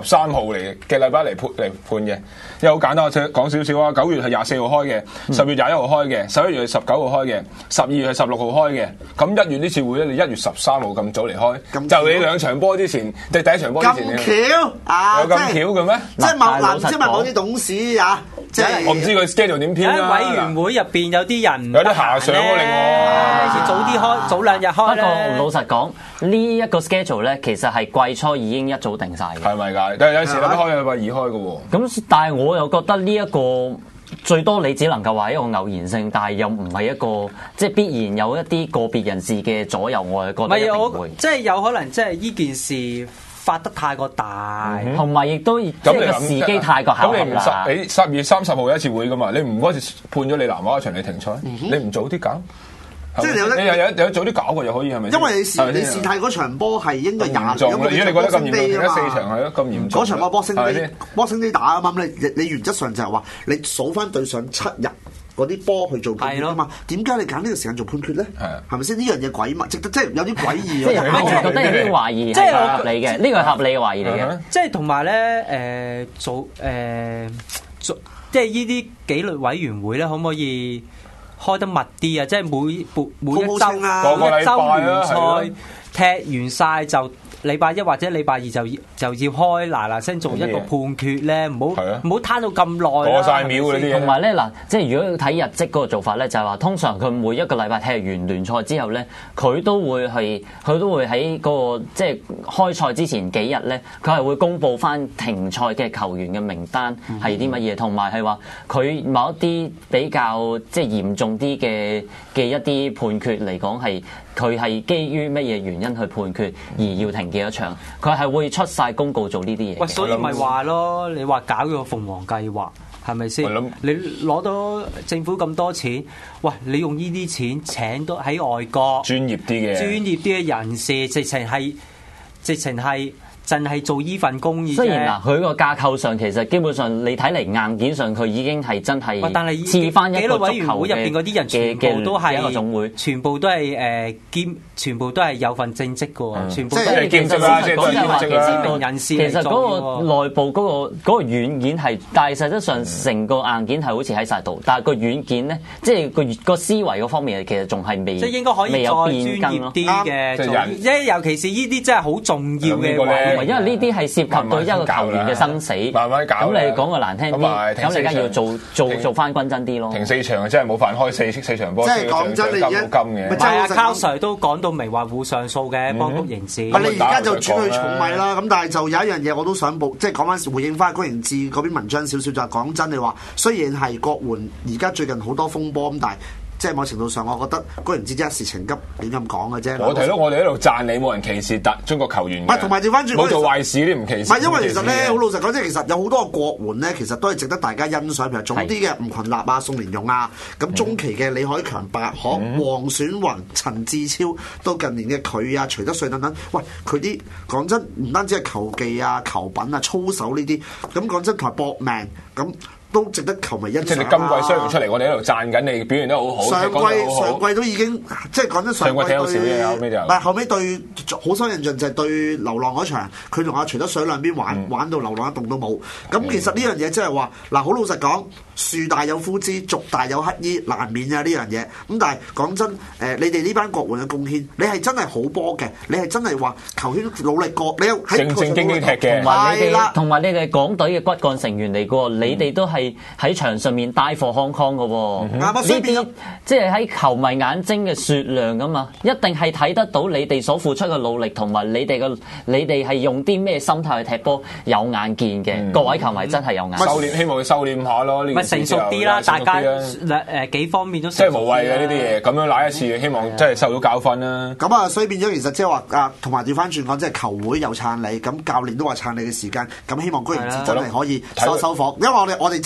嚟嘅禮拜嚟判嚟判嘅，因為好簡單，我講少少啊。九月係廿四號開嘅，十月廿一號開嘅，十一月係十九號開嘅，十二月係十六號開嘅。咁一月呢次會咧，你一月十三號咁早嚟開，就你兩場波之前，即係第一場波之前。 咁巧啊！ 有咁巧嘅咩？ 即係某嗱，即係某啲董事啊，即係我唔知佢 schedule 點編啦。 委員會入邊有啲人有啲遐想喎，另外早啲開，早兩日開咧。 不過老實講，呢一個 schedule 咧，其實係季初已經一早定晒嘅。 係咪㗎？但係有時禮拜開禮拜二開嘅喎。 咁但係我又覺得呢一個最多你只能夠話一個偶然性，但係又唔係一個即係必然有一啲個別人士嘅左右，我係覺得一定會。 即係有可能，即係呢件事發得太過大， 同埋亦都即係個時機太過巧合啦。 你十月三十號有一次會㗎嘛？你唔嗰時判咗你南華一場你停賽，你唔早啲搞？即係有得，你有有有早啲搞嘅又可以係咪？ 因為你時你試睇嗰場波係應該廿，如果你覺得咁嚴重，而家四場係咯咁嚴重。 嗰場波 Boxing Day，Boxing Day 打啊嘛，咁你你原則上就係話你數翻對上七日嗰啲波去做判決啊嘛。點解你揀呢個時間做判決咧？係咪先？呢樣嘢鬼嘛，值得即係有啲詭異。 即係我覺得有啲懷疑，即係合理嘅，呢個係合理嘅懷疑嚟嘅。 即係同埋咧，誒做誒做，即係呢啲紀律委員會咧，可唔可以開得密啲啊！即係每每每一週每一週聯賽踢完晒就禮拜一或者禮拜二就就要開嗱嗱聲做一個判決咧，唔好唔好攤到咁耐過曬秒嗰啲。 同埋咧嗱，即係如果要睇日職嗰個做法咧，就係話通常佢每一個禮拜踢完聯賽之後咧，佢都會係佢都會喺嗰個即係開賽之前幾日咧，佢係會公佈翻停賽嘅球員嘅名單係啲乜嘢，同埋係話佢某一啲比較即係嚴重啲嘅嘅一啲判決嚟講係。佢係基於乜嘢原因去判決而要停幾多場？佢係會出晒公告做呢啲嘢。 喂，所以咪話咯，你話搞個鳳凰計劃係咪先？你攞到政府咁多錢，喂，你用呢啲錢請到喺外國專業啲嘅專業啲嘅人士，直情係直情係。淨係做依份工嘅。 雖然嗱，佢個架構上其實基本上你睇嚟硬件上佢已經係真係似翻一個足球嘅嘅嘅一個總會， 全部都係誒兼，全部都係有份正職嘅喎，全部都係兼職啦，即係話其實其實嗰個內部嗰個嗰個軟件係，但係實質上成個硬件係好似喺晒度，但係個軟件咧，即係個個思維嗰方面其實仲係未， 即係應該可以再專業啲嘅，即係尤其是呢啲真係好重要嘅。 因為呢啲係涉及到一個球員嘅生死， 慢慢搞。 咁你講個難聽啲，咁你而家要做做做翻均真啲咯。 停四場真係冇飯開四四場波， 即係講真，你而家唔係阿 Carl Sir 都講到明話會上訴嘅，幫督刑事。 唔係你而家就轉去重咪啦。咁但係就有一樣嘢我都想報，即係講翻回應翻高盈志嗰篇文章少少，就係講真，你話雖然係國援而家最近好多風波咁，但係。即係某程度上，我覺得高盈志一時情急亂咁講嘅啫。 我睇到我哋喺度讚你，冇人歧視特中國球員。 唔係，同埋調翻轉， 冇做壞事啲唔歧視。 唔係，因為其實咧，好老實講，即係其實有好多個國援咧，其實都係值得大家欣賞。譬如總啲嘅吳群立啊、宋連勇啊，咁中期嘅李海強、白可、黃選雲、陳志超，到近年嘅佢啊、徐德瑞等等。喂，佢啲講真，唔單止係球技啊、球品啊、操守呢啲，咁講真同埋搏命咁。都值得球迷欣賞。 即係你今季雖然出嚟，我哋喺度讚緊你表現得好好。 上季上季都已經即係講真，上季對上季睇到少嘢，後尾就唔係後尾對好深印象就係對流浪嗰場，佢同阿徐德水兩邊玩、嗯、玩到流浪一動都冇。咁、嗯、其實呢樣嘢即係話嗱，好老實講，樹大有枯枝，族大有乞兒，難免啊呢樣嘢。咁但係講真，誒、呃、你哋呢班國援嘅貢獻，你係真係好波嘅，你係真係話球圈努力過，你有喺正正經經踢嘅， 同埋你哋同埋你哋港隊嘅骨幹成員嚟過，嗯、你哋都係。喺場上面帶貨康康嘅喎，呢啲即係喺球迷眼睛嘅雪亮㗎嘛，一定係睇得到你哋所付出嘅努力，同埋你哋嘅你哋係用啲咩心態去踢波，有眼見嘅。嗯、各位球迷真係有眼見。 收斂，希望佢收斂下咯。呢咪成熟啲啦，大家誒幾方面都即係無謂嘅呢啲嘢，咁樣揦一次，希望真係受到教訓啦。 咁啊，所以變咗其實即係話啊，同埋調翻轉講，即係球會又撐你，咁教練都話撐你嘅時間，咁希望高盈志真係可以收收火，因為我哋我哋真。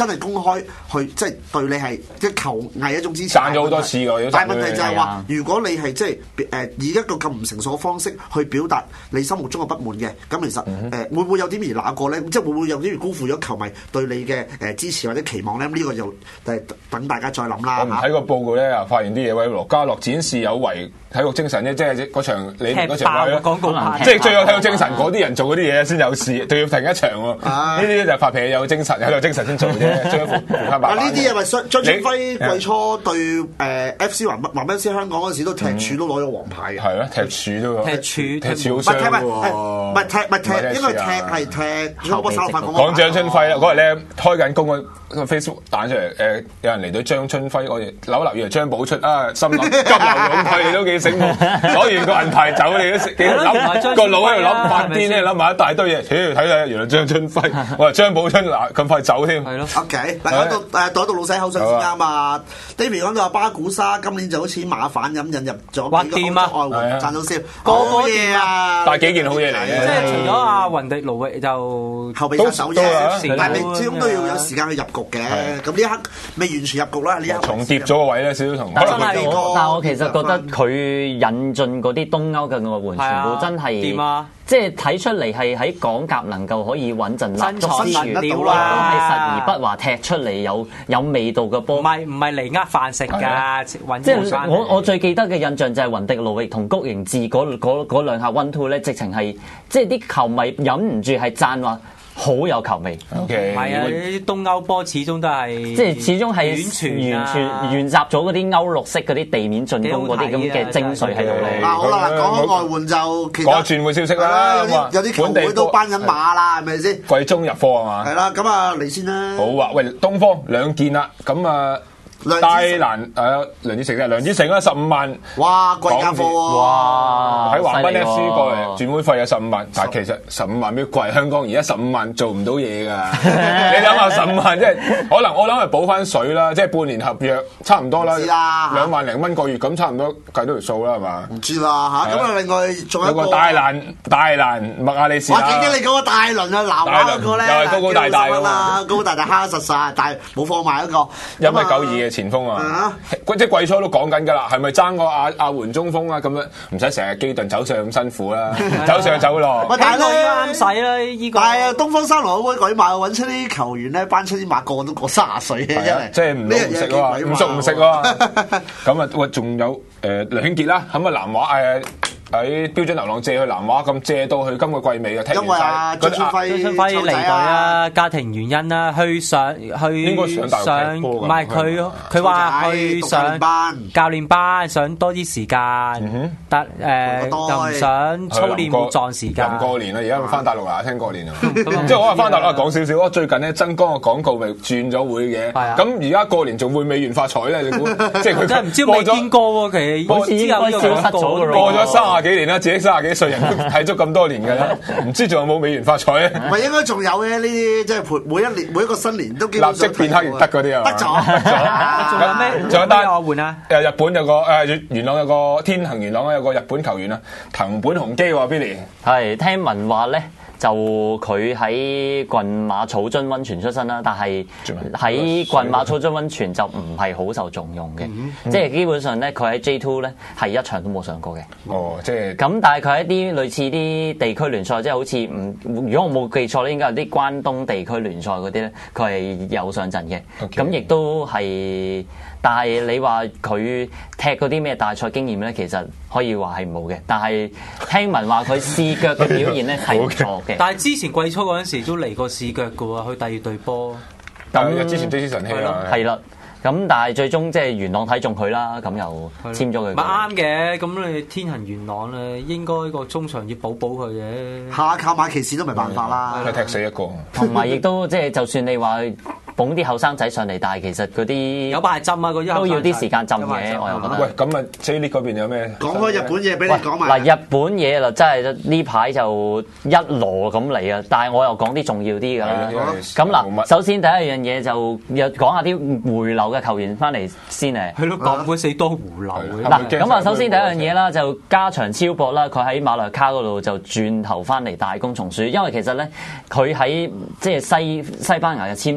真係公開去即係對你係即係球藝一種支持。 賺咗好多次㗎， 但係問題就係話，如果你係即係誒以一個咁唔成熟嘅方式去表達你心目中嘅不滿嘅，咁其實誒、嗯呃、會唔會有啲而那個咧？即係會唔會有啲而辜負咗球迷對你嘅誒支持或者期望咧？呢、這個就誒等大家再諗啦。 我唔睇個報告咧，又發現啲嘢喂，羅家樂展示有違體育精神啫，即係嗰場你嗰場位咧，即係最有體育精神嗰啲人做嗰啲嘢先有事，仲要停一場喎。呢啲就發脾氣有精神，有精神先做啫。將呢啲嘢咪張張春輝季初對誒 F C 橫橫濱 C 香港嗰陣時都踢柱都攞咗黃牌嘅。係咯，踢柱都踢柱踢柱好傷喎。 唔係踢唔係踢，應該踢係踢。 講張春輝啦，嗰日咧開緊工個 Facebook 彈出嚟，誒有人嚟到張春輝，我哋扭留以為張寶出啊，心諗急流勇退你都幾醒目，攞完個銀牌走你都幾諗個腦喺度諗發癲咧，諗埋一大堆嘢，睇睇原來張春輝，我話張寶春嗱咁快走添。 係咯 ，OK 嗱講到誒講到老細口水先啱啊 ，David 講到話巴古沙今年就好似馬反咁引入咗幾個歐洲外援賺到先，個個嘢啊， 帶幾件好嘢嚟嘅。 即係除咗阿雲迪盧域就後備殺手啫，但係始終都要有時間去入局嘅。咁呢一刻未完全入局啦，呢一刻重疊咗個位咧，少少同。 但係我但係我其實覺得佢引進嗰啲東歐嘅外援全部真係掂啊！ 即係睇出嚟係喺港甲能夠可以穩陣立足之餘， 都係實而不華踢出嚟有有味道嘅波。 唔係唔係嚟呃飯食㗎， 即係我我最記得嘅印象就係雲迪路域同谷盈智嗰嗰嗰兩下 one two 咧，直情係即係啲球迷忍唔住係讚話。好有球味， 係啊！啲東歐波始終都係即係始終係完全沿襲咗嗰啲歐陸式嗰啲地面進攻嗰啲咁嘅精髓喺度咧。 嗱好啦，嗱講開外援就其實講轉會消息啦， 有啲有啲球會都班緊馬啦，係咪先？ 季中入貨係嘛？ 係啦，咁啊嚟先啦。 好啊，喂，東方兩件啦，咁啊。大蘭誒梁子成啊，梁子成啦十五萬， 哇貴價貨喎！ 哇喺橫濱 F C 過嚟轉會費有十五萬，但係其實十五萬比貴，香港而家十五萬做唔到嘢㗎。你諗下十五萬即係可能我諗係補翻水啦，即係半年合約差唔多啦，兩萬零蚊個月咁差唔多計到條數啦係嘛？ 唔知啦嚇，咁啊另外仲有一個大蘭大蘭麥亞利士。 哇！點解你講個大輪啊？南華嗰個咧， 又係高高大大㗎嘛， 高高大大蝦實實，但係冇貨賣嗰個。 有咩九二嘅前鋒啊？即係季初都講緊㗎啦，係咪爭個阿阿援中鋒啊？咁樣唔使成日基頓走上咁辛苦啦，走上走落。 喂，但係咧啱使啦，依個。 係啊，東方三郎好鬼鬼馬，揾出啲球員咧，班出啲馬個個都過卅歲嘅，真係。 即係唔老唔食喎，唔熟唔食喎。咁啊，喂，仲有誒梁興傑啦，咁啊南華誒。喺標準流浪借去南華，咁借到去今個季尾嘅， 因為啊張春輝張春輝離隊啦，家庭原因啦，去上去應該上大陸踢波㗎， 唔係佢佢話去上教練班，想多啲時間，但誒又唔想操練冇撞時間。 臨過年啦，而家翻大陸啦，聽過年啊，即係我話翻大陸講少少，我最近咧曾江嘅廣告咪轉咗會嘅，咁而家過年仲會美元發財咧？你估即係佢真係唔知未見過喎，其實好似應該消失咗㗎咯， 過咗三十幾年啦，自己三十幾歲人都睇咗咁多年㗎啦，唔知仲有冇美元發財咧？ 唔係應該仲有嘅呢啲，即係每每一年每一個新年都基本上立即變黑亦得嗰啲啊！ 得咗，得咗。 仲有咩？ 仲有單我換啊！ 誒日本有個誒元朗有個天恒元朗有個日本球員啊，藤本雄基喎 Billy。 係聽聞話咧。就佢喺郡馬草津溫泉出身啦，但係喺郡馬草津溫泉就唔係好受重用嘅，嗯嗯、即係基本上咧佢喺 J 二 咧係一場都冇上過嘅。 哦，即係咁，但係佢喺啲類似啲地區聯賽，即係好似唔，如果我冇記錯咧，應該係啲關東地區聯賽嗰啲咧，佢係有上陣嘅。咁亦 Okay. 都係，但係你話佢踢嗰啲咩大賽經驗咧，其實可以話係冇嘅。但係聽聞話佢試腳嘅表現咧係唔錯。 但係之前季初嗰陣時都嚟過試腳嘅喎，去第二隊波。 咁之前 J C 神氣啦， 係啦。咁但係最終即係元朗睇中佢啦，咁又簽咗佢。 咪啱嘅，咁你天恒元朗咧，應該個中場要補補佢嘅。 下靠馬騎士都冇辦法啦， 佢踢死一個。 同埋亦都即係，就算你話捧啲後生仔上嚟，但係其實嗰啲有排浸啊，嗰啲都要啲時間浸嘅，我又覺得。 喂，咁啊 J League 嗰邊有咩？ 講開日本嘢俾你講埋。 嗱，日本嘢啦，真係呢排就一籮咁嚟啊！但係我又講啲重要啲㗎啦。咁嗱，首先第一樣嘢就又講下啲回流嘅球員翻嚟先誒。 係咯，咁鬼死多回流嘅。 嗱，咁啊，首先第一樣嘢啦，就加長超博啦，佢喺馬來卡嗰度就轉頭翻嚟大工松鼠，因為其實咧佢喺即係西西班牙嘅簽證咧就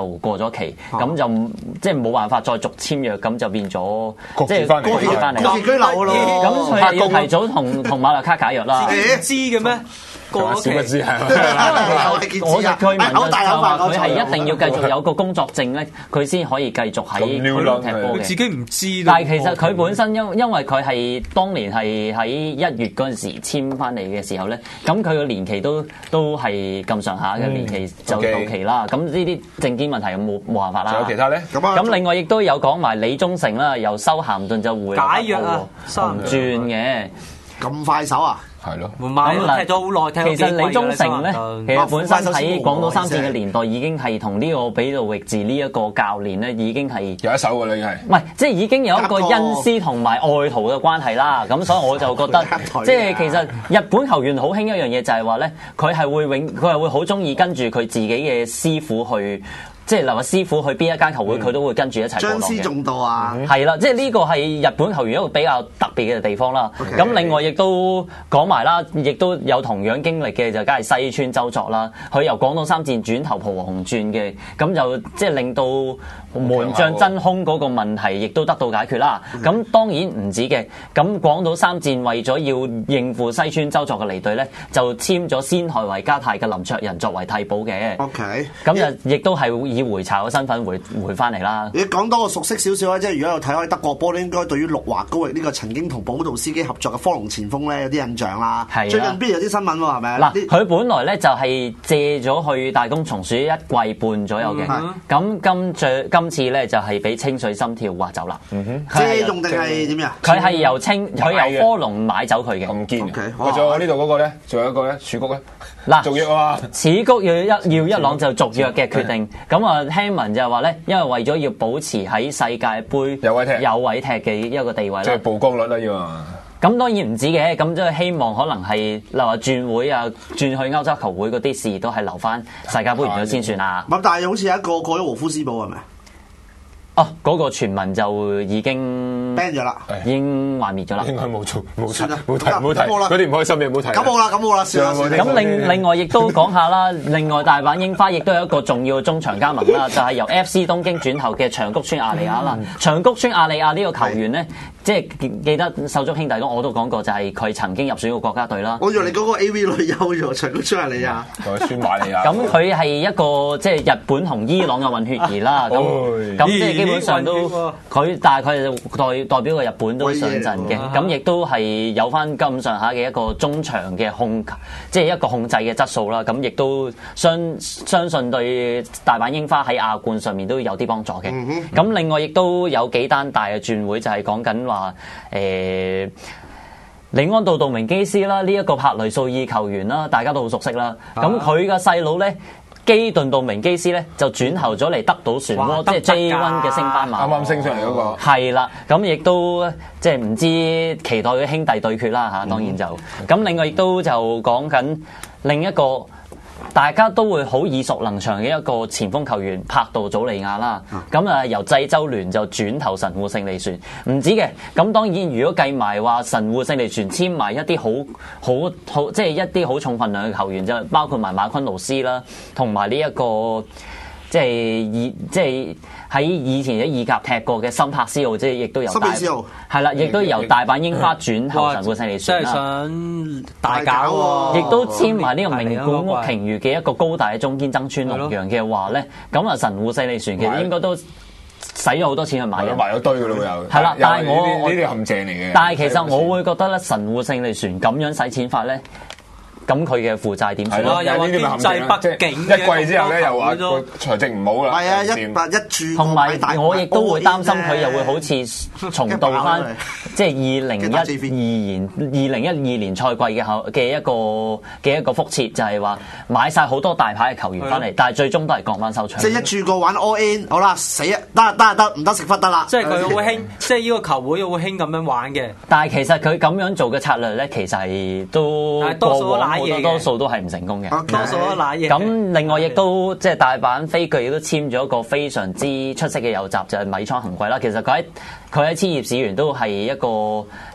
就過咗期，咁、啊、就即係冇辦法再續簽約，咁就變咗即係翻嚟翻嚟， 過期居留咯。 咁佢要提早同同馬勒卡解約啦。 知嘅咩？過咗期， 唔知係。 我就據聞就就話佢係一定要繼續有個工作證咧，佢先可以繼續喺嗰度踢波嘅。 自己唔知。 但係其實佢本身因因為佢係當年係喺一月嗰陣時簽翻嚟嘅時候咧，咁佢個年期都都係咁上下嘅年期就到期啦。咁呢啲證件問題冇冇辦法啦。 仲有其他咧？ 咁另外亦都有講埋李宗盛啦，由修咸頓就回解約啊， 唔轉嘅。 咁快手啊！ 係咯， 唔係踢咗好耐， 其實李宗盛咧，其實本身喺廣島三箭嘅年代已經係同呢個比杜域治呢一個教練咧，已經係有一手㗎啦，已經係。唔係，即係已經有一個恩師同埋愛徒嘅關係啦。咁所以我就覺得，即係其實日本球員好興一樣嘢，就係話咧，佢係會永，佢係會好中意跟住佢自己嘅師傅去。即係例如師傅去邊一間球會，佢、嗯、都會跟住一齊過浪嘅。張師重道啊，係啦，即係呢個係日本球員一個比較特別嘅地方啦。咁 Okay. 另外亦都講埋啦，亦都有同樣經歷嘅就梗係西村周作啦。佢由廣島三箭轉投浦和紅鑽嘅，咁就即係令到門將真空嗰個問題亦都得到解決啦。咁、嗯、當然唔止嘅，咁廣島三箭為咗要應付西村周作嘅離隊咧，就簽咗仙台維加泰嘅林卓人作為替補嘅。OK， 咁就亦都係以回巢嘅身份回回翻嚟啦。 你講多個熟悉少少啦，即係如果有睇開德國波咧，應該對於陸華高域呢個曾經同保杜斯基合作嘅科隆前鋒咧有啲印象啦。係、啊、最近邊有啲新聞喎？係咪？嗱， 佢本來咧就係借咗去大宮松鼠一季半左右嘅，咁、嗯、今著今次咧就係俾清水心跳挖走啦。嗯哼， 借用定係點樣？ 佢係由清佢由科隆買走佢嘅。咁堅嘅。仲有呢度嗰個咧，仲有一個咧，柱谷咧。 嗱， 續約啊！ 此谷要一要一朗就續約嘅決定，咁啊聽聞就係話咧，因為為咗要保持喺世界盃有位踢有位踢嘅一個地位啦， 即係曝光率啦要啊！ 咁當然唔止嘅，咁即係希望可能係例如話轉會啊，轉去歐洲球會嗰啲事都係留翻世界盃完咗先算啦。 咁但係好似有一個過咗和夫斯堡係咪？ 哦，嗰、那個傳聞就已經 ban 咗啦， 已經幻滅咗啦。 應該冇做，冇提，冇提，冇提。嗰啲唔開心嘅冇提。 咁好啦，咁好啦，算啦。 咁另另外亦都講下啦，另外大阪櫻花亦都有一個重要嘅中場加盟啦，就係、是、由 F C 東京轉投嘅長谷川亞利亞啦。嗯、長谷川亞利亞呢個球員咧，即係記得手足兄弟我都講過，就係佢曾經入選過國家隊啦。 我以為你嗰個 A V 女優喎，長谷川亞利亞。 長谷川亞利亞。 咁佢係一個即係日本同伊朗嘅混血兒啦。咁咁即係基本上都佢，但係佢代代表個日本都上陣嘅。咁亦都係有翻咁上下嘅一個中場嘅控，即係一個控制嘅質素啦。咁亦都相相信對大阪櫻花喺亞冠上面都有啲幫助嘅。咁另外亦都有幾單大嘅轉會，就係講緊話誒李安道道明基斯啦，呢一個柏雷素爾球員啦，大家都好熟悉啦。咁佢嘅細佬咧，基頓道明基斯咧就轉投咗嚟德島漩渦，即係 J 一 嘅升班馬， 啱啱升上嚟嗰個。 係啦，咁亦都即係唔知期待佢兄弟對決啦嚇，當然就咁。嗯、另外亦都就講緊另一個大家都會好耳熟能詳嘅一個前鋒球員柏度祖利亞啦。咁啊由濟州聯就轉投神戶勝利船，唔止嘅。咁當然如果計埋話神戶勝利船簽埋一啲好好好即係一啲好重分量嘅球員，就包括埋馬昆勞斯啦，同埋呢一個即係以即係喺以前喺意甲踢過嘅森柏斯奧，即係亦都有大係啦，亦都由大阪櫻花轉投神戶勝利船啦。 即係想大搞喎， 亦都簽埋呢個名古屋鯨魚嘅一個高大嘅中堅曾川龍陽嘅話咧，咁啊神戶勝利船其實應該都使咗好多錢去買嘅， 買咗堆㗎咯又。 係啦，但係我呢啲陷阱嚟嘅。 但係其實我會覺得咧，神戶勝利船咁樣使錢法咧。咁佢嘅負債點算？ 係咯，又話經濟不景， 一季之後咧又話個財政唔好啦。 係啊，一百一注， 同埋我亦都會擔心佢又會好似重蹈翻，即係二零一二年、二零一二年賽季嘅後嘅一個嘅一個覆轍，就係話買晒好多大牌嘅球員翻嚟，但係最終都係降翻收場。 即係一注過玩 all in，好啦，死啊！得得得，唔得食忽得啦。 即係佢會興，即係呢個球會會興咁樣玩嘅。 但係其實佢咁樣做嘅策略咧，其實係都多數好多多數都係唔成功嘅， 多數都瀨嘢。 咁另外亦都即係大阪飛腳亦都簽咗一個非常之出色嘅右閘，就係米倉行貴啦。其實佢喺佢喺千葉市原都係一個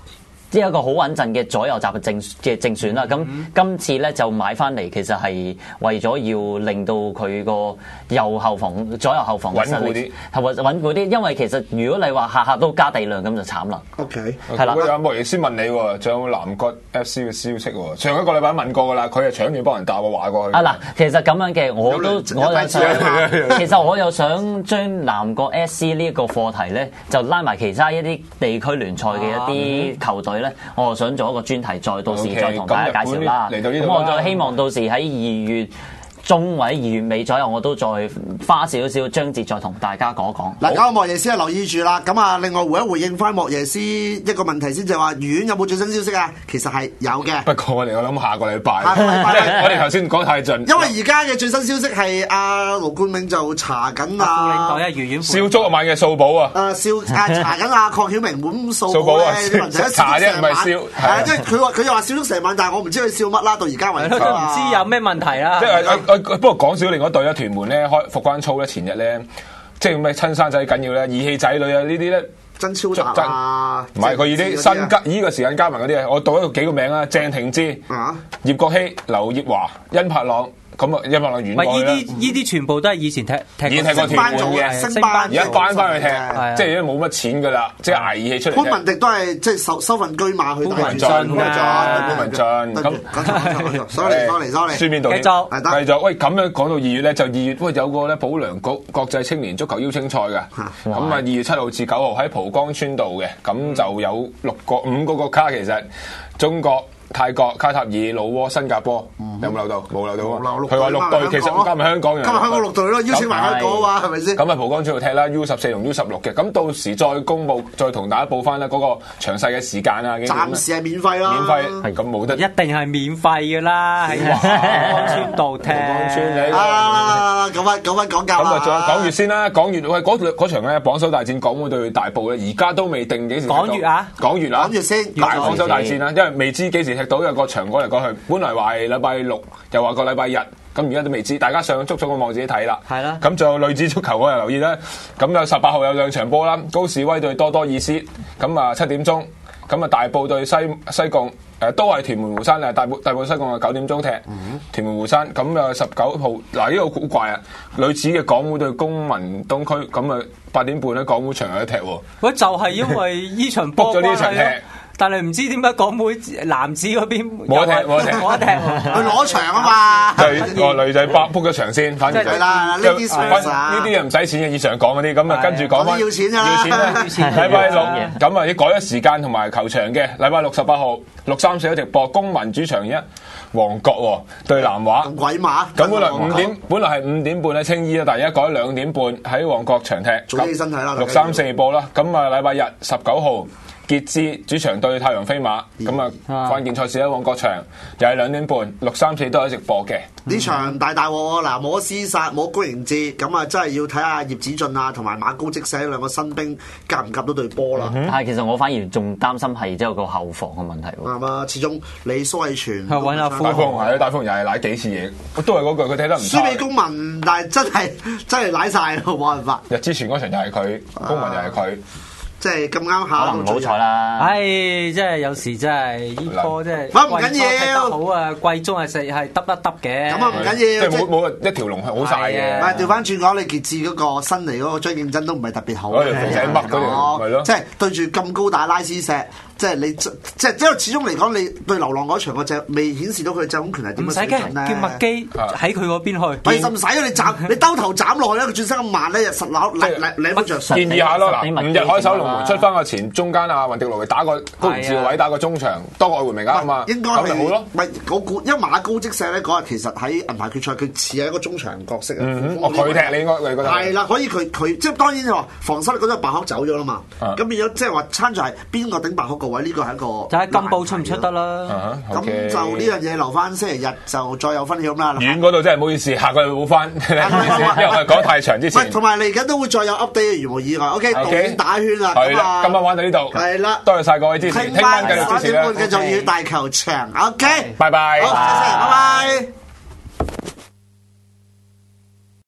即係一個好穩陣嘅左右閘嘅正嘅正選啦。咁、嗯、今次咧就買翻嚟，其實係為咗要令到佢個右後防、左右後防嘅實力係穩穩固啲。因為其實如果你話下下都加地量咁就慘啦。 OK， 係啦。 有莫耶先問你喎，仲有南國 F C 嘅消息喎？上一個禮拜問過㗎啦，佢係搶住幫人答我話過去。啊嗱，其實咁樣嘅我都我又想，其實我又想將南國 F C 呢一個課題咧，就拉埋其他一啲地區聯賽嘅一啲球隊咧，我又想做一個專題，再到時再同大家介紹啦。咁我就希望到時喺二月中或者二月尾左右，我都再花少少章節再同大家講一講。 嗱，咁莫耶斯啊，留意住啦。咁啊，另外回一回應翻莫耶斯一個問題先，就係話愉園有冇最新消息啊？其實係有嘅。 不過我哋我諗下個禮拜， 下個禮拜我哋頭先講太盡。 因為而家嘅最新消息係阿盧冠銘就查緊啊， 副領隊啊，愉園少足買嘅數寶啊。 誒少啊查緊阿鄺曉明滿數寶啊， 查啫唔係笑。 係啊，即係佢話佢又話笑足成晚，但係我唔知佢笑乜啦。到而家為止都唔知有咩問題啦。 即係不過講少另外一隊咧，屯門咧開復關操咧，前日咧即係咩親生仔緊要咧，義氣仔女啊呢啲咧真超達啊！ 唔係佢已經新加依個時間加埋嗰啲啊，我讀咗幾個名啊，鄭庭芝、葉國希、劉業華、殷柏朗。咁啊，一百兩遠過啦。 呢啲呢啲全部都係以前踢踢以前踢過屯門嘅， 升班而家翻翻去踢，即係已經冇乜錢噶啦，即係捱義氣出嚟。 潘文迪都係即係收收份居馬去。 潘文俊，潘文俊，潘文俊。咁 ，sorry，sorry，sorry。 書面道歉。 繼續， 繼續。喂，咁樣講到二月咧，就二月喂有個咧保良局國際青年足球邀請賽嘅，咁啊二月七號至九號喺蒲崗村度嘅，咁就有六個五個國家其實中國。泰國、卡塔爾、老撾、新加坡，有冇留到？冇留到啊！佢話六隊，其實加埋香港人。 加埋香港六隊咯，邀請埋香港啊，係咪先？ 咁啊，蒲崗村度踢啦 ，U 十四同 U 十六嘅，咁到時再公佈，再同大家報翻咧嗰個詳細嘅時間啊。 暫時係免費咯。 免費係咁冇得。 一定係免費㗎啦，喺蒲崗村度踢。蒲崗村啊，講翻講翻講價啦。咁啊，仲有港乙先啦，港乙喂嗰嗰場咧榜首大戰，港會對大埔咧，而家都未定幾時。 港乙啊， 港乙啊， 港乙先大榜首大戰啦，因為未知幾時踢到，有個場。講嚟講去，本來話係禮拜六，又話個禮拜日，咁而家都未知，大家上足總個網自己睇啦。係啦。咁仲有女子足球我又留意啦，咁有十八號有兩場波啦，高士威對多多爾斯，咁啊七點鐘，咁啊大埔對西西貢，誒都係屯門湖山啊，大埔大埔西貢啊九點鐘踢，嗯、屯門湖山，咁啊十九號嗱呢個古怪啊，女子嘅港會對公民東區，咁啊八點半咧港會場有得踢喎。 喂，就係因為呢場波咗呢場踢。 但係唔知點解港會男子嗰邊冇得踢，冇得踢， 冇得踢， 佢攞場啊嘛。 係個女仔包 book 咗場先，反正係啦。呢啲呢啲又唔使錢嘅，以上講嗰啲，咁啊跟住講翻要錢啊， 要錢啦。禮拜六咁啊，要改咗時間同埋球場嘅。禮拜六十八號六三四一直播，公民主場一旺角對南華。 咁鬼馬。 咁本來五點，本來係五點半喺青衣啦，但係而家改咗兩點半喺旺角場踢。 早起身體啦。 六三四播啦，咁啊禮拜日十九號。傑志主場對太陽飛馬，咁啊關鍵賽事喺旺角場，又係兩點半，六三四都有直播嘅。 呢場大大鑊嗱，冇廝殺，冇高迎節，咁啊真係要睇下葉子俊啊同埋馬高即使兩個新兵夾唔夾到對波啦。 但係其實我反而仲擔心係即係個後防嘅問題喎。 啱啊，始終你蘇偉全係揾阿富大風係啊，大風又係賴幾次嘢，都係嗰句佢踢得唔差。 輸俾公民，但係真係真係賴晒咯，冇辦法。 日之前嗰場又係佢，公民又係佢。 即係咁啱下， 可能唔好彩啦。 唉，即係有時真係呢波即係， 唔緊要。 好啊，季中係食係得一得嘅。 咁啊唔緊要， 即係冇冇一條龍係好晒嘅。 唔係調翻轉講，你傑志嗰個新嚟嗰個張敬真都唔係特別好。 嗰條肥仔乜嗰條，係咯。 即係對住咁高大拉斯石。即係你即係因為始終嚟講，你對流浪嗰場個隻未顯示到佢嘅制空權係點樣水準咧？ 唔使嘅，叫麥基喺佢嗰邊去。 其實唔使啊！你斬你兜頭斬落去咧，佢轉身咁慢咧，實扭嚟嚟嚟不着數。 建議下咯，嗱，五日海守龍門出翻個前中間啊，雲迪路打個高唔少位，打個中場，多個外援名額啊嘛。 應該咁咪好咯。 唔係我估，因為馬高即石咧嗰日其實喺銀牌決賽，佢似係一個中場角色啊。 哦，佢踢你應該你覺得係啦，可以佢佢即係當然你話防守力嗰陣白鶴走咗啦嘛。咁變咗即係話參就係邊個頂白鶴個位？呢個係一個。 就係金寶出唔出得啦？ 咁就呢樣嘢留翻星期日就再有分享啦。 遠嗰度真係唔好意思，下個月冇翻，因為我講太長之前。 同埋嚟緊都會再有 update，如無意外。OK，導演打圈啦。 係啦，今晚玩到呢度。係啦，多謝曬各位支持。聽晚繼續支持啦。 聽晚十點半繼續要大球場。OK， 拜拜。 好，謝謝，拜拜。